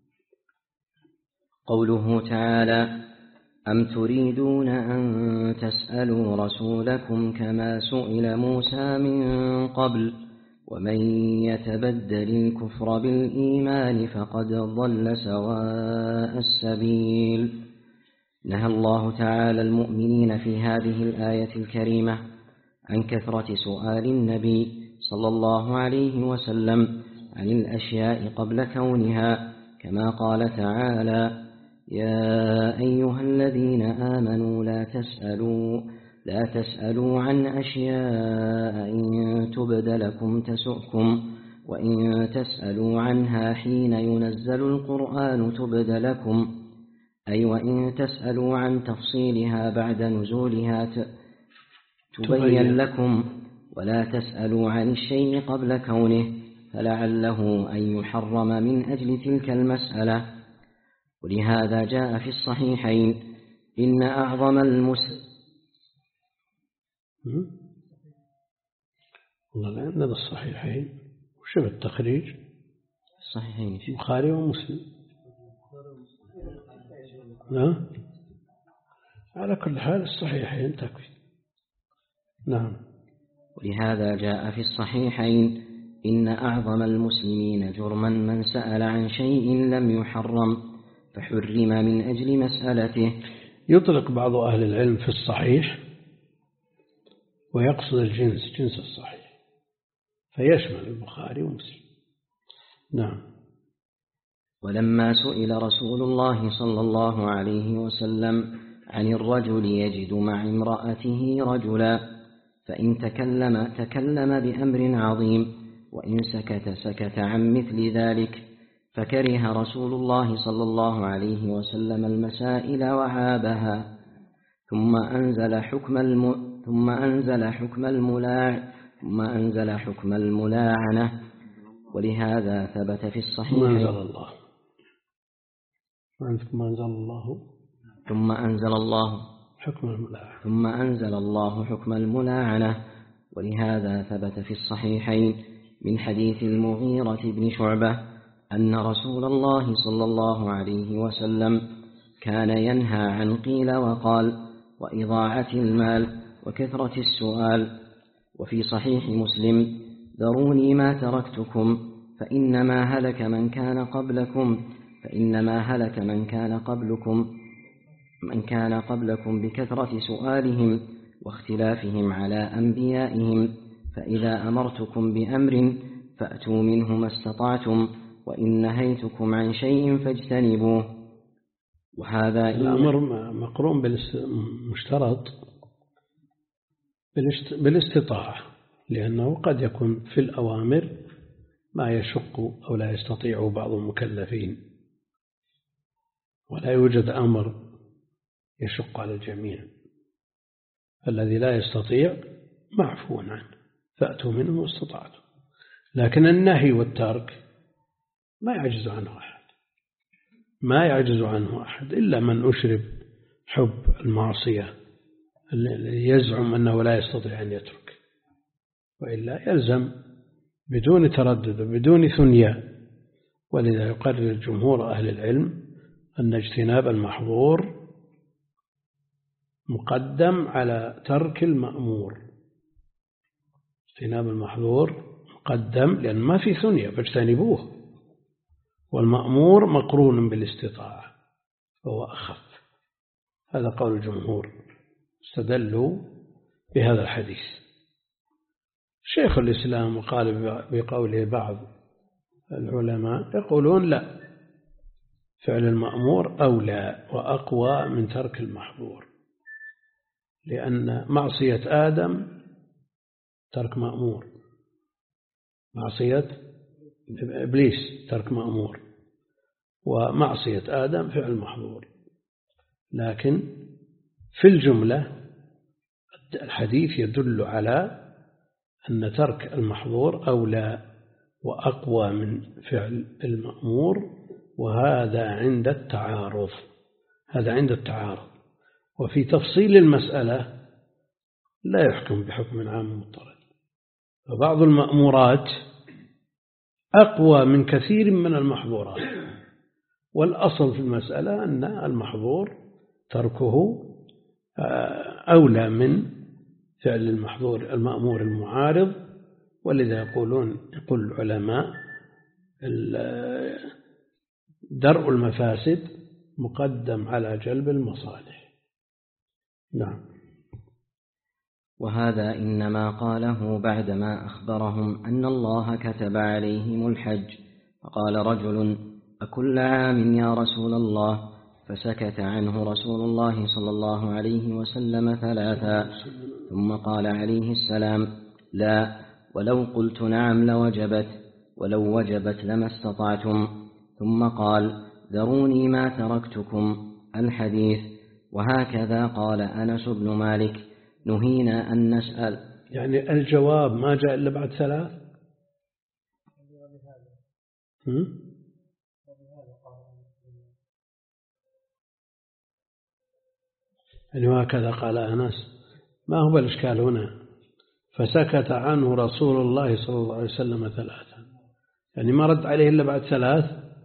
قوله تعالى: أم تريدون أن تسألوا رسولكم كما سئل موسى من قبل ومن يتبدل الكفر بالإيمان فقد ضل سواء السبيل. نهى الله تعالى المؤمنين في هذه الآية الكريمة عن كثرة سؤال النبي صلى الله عليه وسلم عن الأشياء قبل كونها، كما قال تعالى: يا أيها الذين آمنوا لا تسألوا لا تسألوا عن أشياء إن تبد لكم تسؤكم وإن تسألوا عنها حين ينزل القرآن تبد لكم، أي وإن تسألوا عن تفصيلها بعد نزولها تبين لكم، ولا تسألوا عن الشيء قبل كونه فلعله أن يحرم من أجل تلك المسألة. ولهذا جاء في الصحيحين: إن أعظم المسلمين والله عندنا الصحيحين وشوف التخريج الصحيحين البخاري ومسلم. نعم، على كل حال الصحيحين تكفي. نعم. ولهذا جاء في الصحيحين: إن أعظم المسلمين جرما من سأل عن شيء لم يحرم فحرم من أجل مسألته. يطلق بعض أهل العلم في الصحيح ويقصد الجنس، جنس الصحيح، فيشمل البخاري ومسلم. نعم. ولما سئل رسول الله صلى الله عليه وسلم عن الرجل يجد مع امرأته رجلا فإن تكلم تكلم بأمر عظيم وإن سكت سكت عن مثل ذلك، فكره رسول الله صلى الله عليه وسلم المسائل وعابها، ثم أنزل حكم الم ثم أنزل حكم الملاع ثم أنزل حكم الملاعنة. ولهذا ثبت في الصحيح: ما أنزل الله ثم أنزل الله ثم أنزل الله حكم الملاعنة ثم أنزل الله حكم الملاعنة. ولهذا ثبت في الصحيحين من حديث المغيرة بن شعبة أن رسول الله صلى الله عليه وسلم كان ينهى عن قيل وقال وإضاعة المال وكثرة السؤال. وفي صحيح مسلم: ذروني ما تركتكم فإنما هلك من كان قبلكم فإنما هلك من كان قبلكم من كان قبلكم بكثرة سؤالهم واختلافهم على أنبيائهم، فإذا أمرتكم بأمر فأتوا منه ما استطعتم وإن نهيتكم عن شيء فاجتنبوه. وهذا الأمر مقرون بالمشترط بالاستطاعة، لأنه قد يكون في الأوامر ما يشق أو لا يستطيع بعض المكلفين، ولا يوجد أمر يشق على الجميع. الذي لا يستطيع معفو عنه، فأتوا منه ما استطعتم. لكن النهي والترك ما يعجز عنه أحد، ما يعجز عنه أحد إلا من أشرب حب المعصية الذي يزعم أنه لا يستطيع أن يترك، وإلا يلزم بدون تردد وبدون ثنيا. ولذا يقرر جمهور أهل العلم أن اجتناب المحظور مقدم على ترك المأمور. اجتناب المحظور مقدم لأن ما في ثنيا فاجتنبوه، والمأمور مقرون بالاستطاعة فهو أخف. هذا قول الجمهور، استدلوا بهذا الحديث. شيخ الإسلام وقال بقوله بعض العلماء يقولون لا، فعل المأمور أولى وأقوى من ترك المحظور، لأن معصية آدم ترك مأمور، معصية إبليس ترك مأمور، ومعصية آدم فعل محظور. لكن في الجملة الحديث يدل على أن ترك المحظور أولى وأقوى من فعل المأمور، وهذا عند التعارض. هذا عند التعارض. وفي تفصيل المسألة لا يحكم بحكم عام مضطرد، فبعض المأمورات أقوى من كثير من المحظورات، والأصل في المسألة أن المحظور تركه أولى من فعل المحظور المأمور المعارض. ولذا يقولون يقول العلماء درء المفاسد مقدم على جلب المصالح. نعم. وهذا إنما قاله بعدما أخبرهم أن الله كتب عليهم الحج، فقال رجل: أكل عام يا رسول الله؟ فسكت عنه رسول الله صلى الله عليه وسلم ثلاثا، ثم قال عليه السلام: لا، ولو قلت نعم لوجبت، ولو وجبت لما استطعتم. ثم قال: ذروني ما تركتكم الحديث. وهكذا قال أنس بن مالك: نهينا أن نسأل. يعني الجواب ما جاء إلا بعد ثلاث. يعني وهكذا قال أنس. ما هو الإشكال هنا؟ فسكت عنه رسول الله صلى الله عليه وسلم ثلاثا، يعني ما رد عليه إلا بعد ثلاث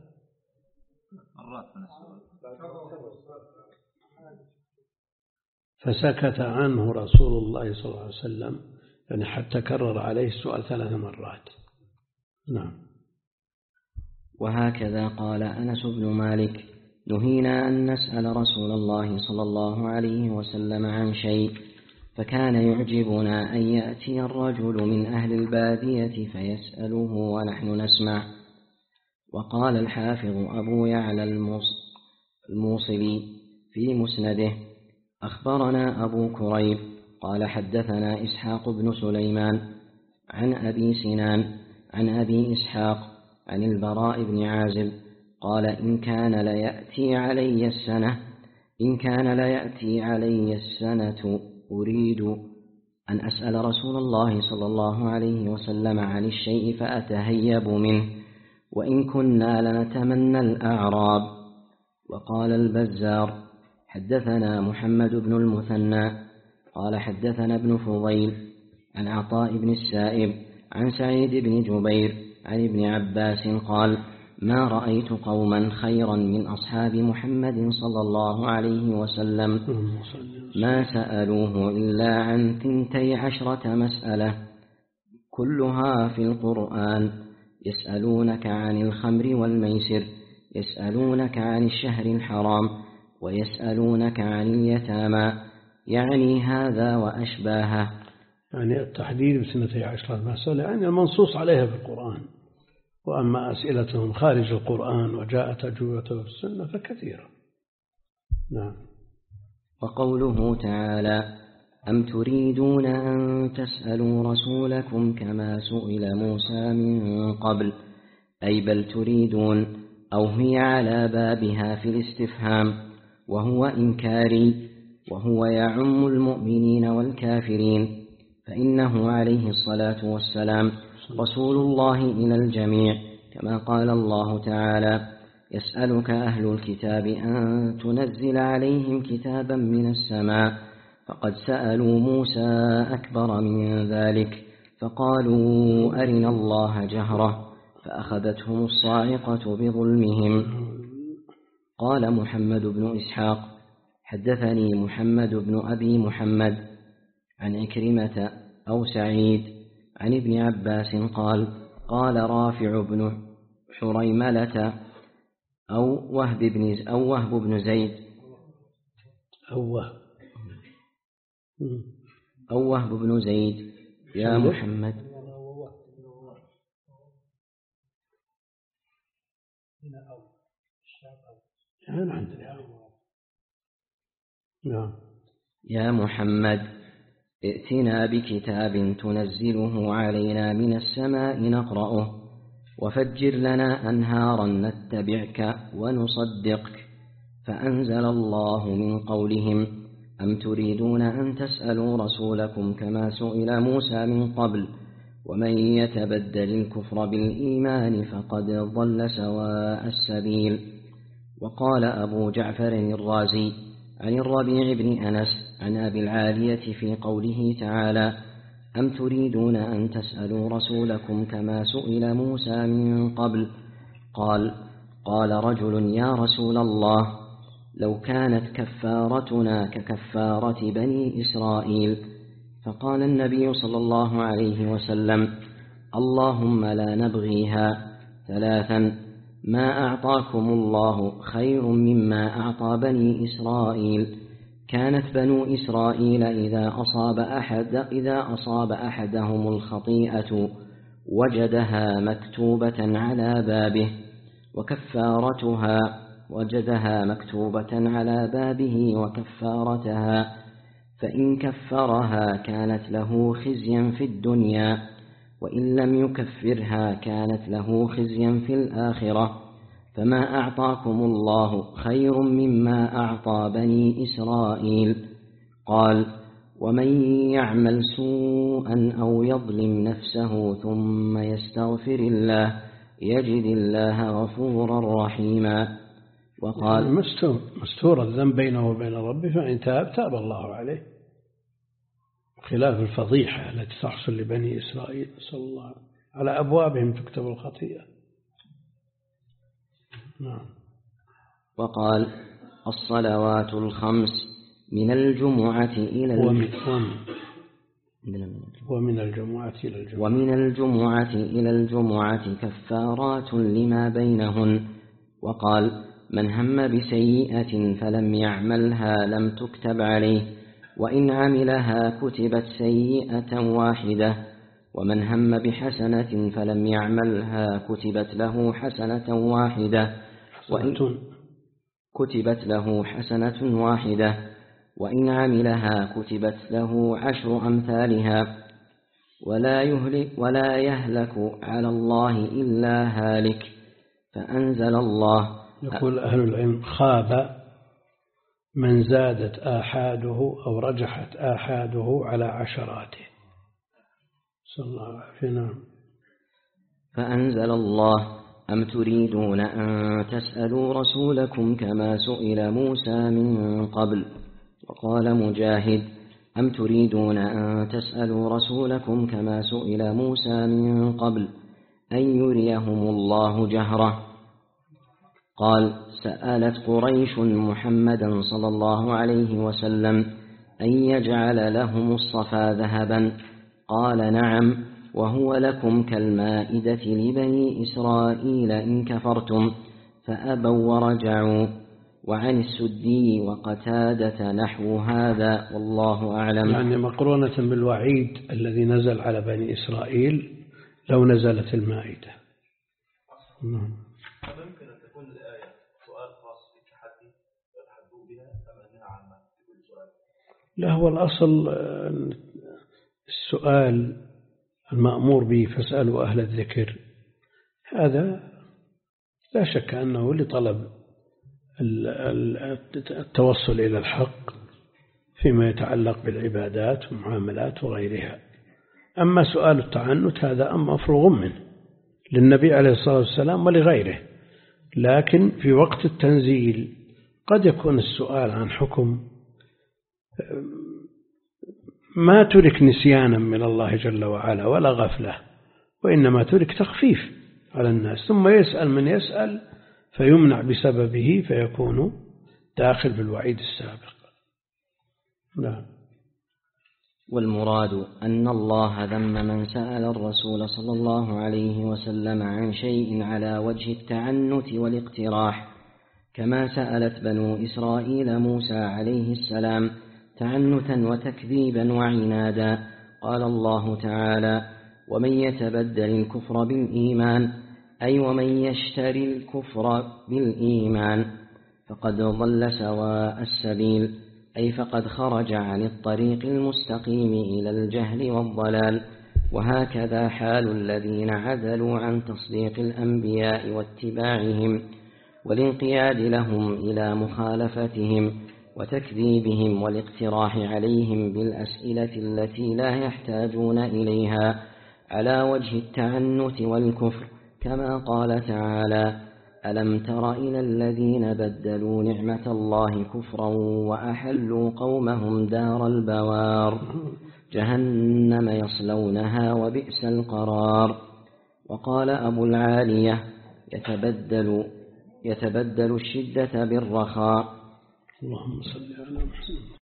فسكت عنه رسول الله صلى الله عليه وسلم، يعني حتى كرر عليه السؤال ثلاث مرات. نعم. وهكذا قال أنس بن مالك: نهينا أن نسأل رسول الله صلى الله عليه وسلم عن شيء، فكان يعجبنا أن يأتي الرجل من أهل البادية فيسأله ونحن نسمع. وقال الحافظ أبو يعلى الموصلي في مسنده: أخبرنا أبو كريب قال حدثنا إسحاق بن سليمان عن أبي سنان عن أبي إسحاق عن البراء بن عازب قال: إن كان ليأتي علي السنة إن كان ليأتي علي السنة أريد أن أسأل رسول الله صلى الله عليه وسلم عن الشيء فأتهيب منه، وإن كنا لنتمنى الأعراب. وقال البزار: حدثنا محمد بن المثنى قال حدثنا ابن فضيل عن عطاء بن السائب عن سعيد بن جبير عن ابن عباس قال: ما رأيت قوما خيرا من أصحاب محمد صلى الله عليه وسلم ما سألوه إلا عن ثنتي عشرة مسألة كلها في القرآن. يسألونك عن الخمر والميسر، يسألونك عن الشهر الحرام، ويسألونك عن اليتامى، يعني هذا وأشباهه. يعني التحديد بثنتي عشرة مسألة يعني المنصوص عليها في القرآن. وأما أسئلتهم خارج القرآن وجاءت أجوبته في السنة فكثيرة. نعم. وقوله تعالى: أم تريدون أن تسألوا رسولكم كما سئل موسى من قبل، أي بل تريدون، أو هي على بابها في الاستفهام، وهو إنكاري، وهو يعم المؤمنين والكافرين، فإنه عليه الصلاة والسلام رسول الله إلى الجميع، كما قال الله تعالى: يسألك أهل الكتاب أن تنزل عليهم كتابا من السماء، فقد سألوا موسى أكبر من ذلك فقالوا أرنا الله جهرة فأخذتهم الصاعقة بظلمهم. قال محمد بن إسحاق: حدثني محمد بن أبي محمد عن عكرمة أو سعيد عن ابن عباس قال: قال رافع بن حريملة أو وهب بن أو وهب بن زيد أو وهب أو وهب بن زيد: يا محمد. يا محمد ائتنا بكتاب تنزله علينا من السماء نقرأه، وفجر لنا أنهارا نتبعك ونصدقك. فأنزل الله من قولهم: أم تريدون أن تسألوا رسولكم كما سئل موسى من قبل ومن يتبدل الكفر بالإيمان فقد ضل سواء السبيل. وقال أبو جعفر الرازي عن الربيع بن أنس عن أبي العالية في قوله تعالى: أم تريدون أن تسألوا رسولكم كما سئل موسى من قبل، قال: قال رجل: يا رسول الله، لو كانت كفارتنا ككفارة بني إسرائيل. فقال النبي صلى الله عليه وسلم: اللهم لا نبغيها. ثلاثا: ما أعطاكم الله خير مما أعطى بني إسرائيل. كانت بنو إسرائيل إذا أصاب أحد إذا أصاب أحدهم الخطيئة وجدها مكتوبة على بابه وكفارتها وجدها مكتوبة على بابه وكفارتها، فإن كفرها كانت له خزيا في الدنيا، وإن لم يكفرها كانت له خزيا في الآخرة. فما أعطاكم الله خير مما أعطى بني إسرائيل. قال: ومن يعمل سوءا أو يظلم نفسه ثم يستغفر الله يجد الله غفورا رحيما. وقال: مستور, مستور الذنب بينه وبين ربه، فإن تاب تاب الله عليه، خلاف الفضيحة التي تحصل لبني إسرائيل صلى الله عليه وسلم على أبوابهم تكتب الخطيئة. نعم. وقال: الصلوات الخمس من الجمعة إلى ومن, ومن الجمعة إلى الجمعة ومن الجمعة إلى الجمعة كفارات لما بينهن. وقال: من هم بسيئة فلم يعملها لم تكتب عليه، وإن عملها كتبت سيئة واحدة. ومن هم بحسنة فلم يعملها كتبت له حسنة واحدة وإن كتبت له حسنة واحدة وإن عملها كتبت له عشر أمثالها. ولا يهلك, ولا يهلك على الله إلا هالك. فأنزل الله. يقول أهل العلم: خاب من زادت آحاده أو رجحت آحاده على عشراته. صلى الله عليه وسلم. فأنزل الله: أم تريدون أن تسألوا رسولكم كما سئل موسى من قبل. وقال مجاهد: أم تريدون أن تسألوا رسولكم كما سئل موسى من قبل أن يريهم الله جهرة. قال: سألت قريش محمدا صلى الله عليه وسلم أن يجعل لهم الصفا ذهبا، قال: نعم، وهو لكم كالمائدة لبني إسرائيل إن كفرتم، فأبوا ورجعوا. وعن السدي وقتادة نحو هذا، والله أعلم. يعني مقرونة بالوعيد الذي نزل على بني إسرائيل لو نزلت المائدة. نعم. ممكن أن تكون الآية سؤال خاص بالتحدي ويتحدوا بها أم أنها عامة في كل سؤال؟ لا، هو الأصل السؤال المأمور به فاسألوا أهل الذكر، هذا لا شك أنه لطلب التوصل إلى الحق فيما يتعلق بالعبادات والمعاملات وغيرها. أما سؤال التعنت هذا أمر مفروغ منه للنبي عليه الصلاة والسلام ولغيره، لكن في وقت التنزيل قد يكون السؤال عن حكم ما ترك نسيانا من الله جل وعلا ولا غفلة، وإنما ترك تخفيف على الناس، ثم يسأل من يسأل فيمنع بسببه فيكون داخل في الوعيد السابق. نعم. والمراد أن الله ذم من سأل الرسول صلى الله عليه وسلم عن شيء على وجه التعنت والاقتراح، كما سألت بنو إسرائيل موسى عليه السلام تعنتا وتكذيبا وعنادا. قال الله تعالى: ومن يتبدل الكفر بالإيمان، أي ومن يشتري الكفر بالإيمان فقد ضل سواء السبيل، أي فقد خرج عن الطريق المستقيم إلى الجهل والضلال. وهكذا حال الذين عدلوا عن تصديق الأنبياء واتباعهم والانقياد لهم إلى مخالفتهم وتكذيبهم والاقتراح عليهم بالأسئلة التي لا يحتاجون إليها على وجه التعنت والكفر، كما قال تعالى: ألم تر إلى الذين بدلوا نعمة الله كفرا وأحلوا قومهم دار البوار جهنم يصلونها وبئس القرار. وقال أبو العالية: يتبدل, يتبدل الشدة بالرخاء. اللهم صل على محمد.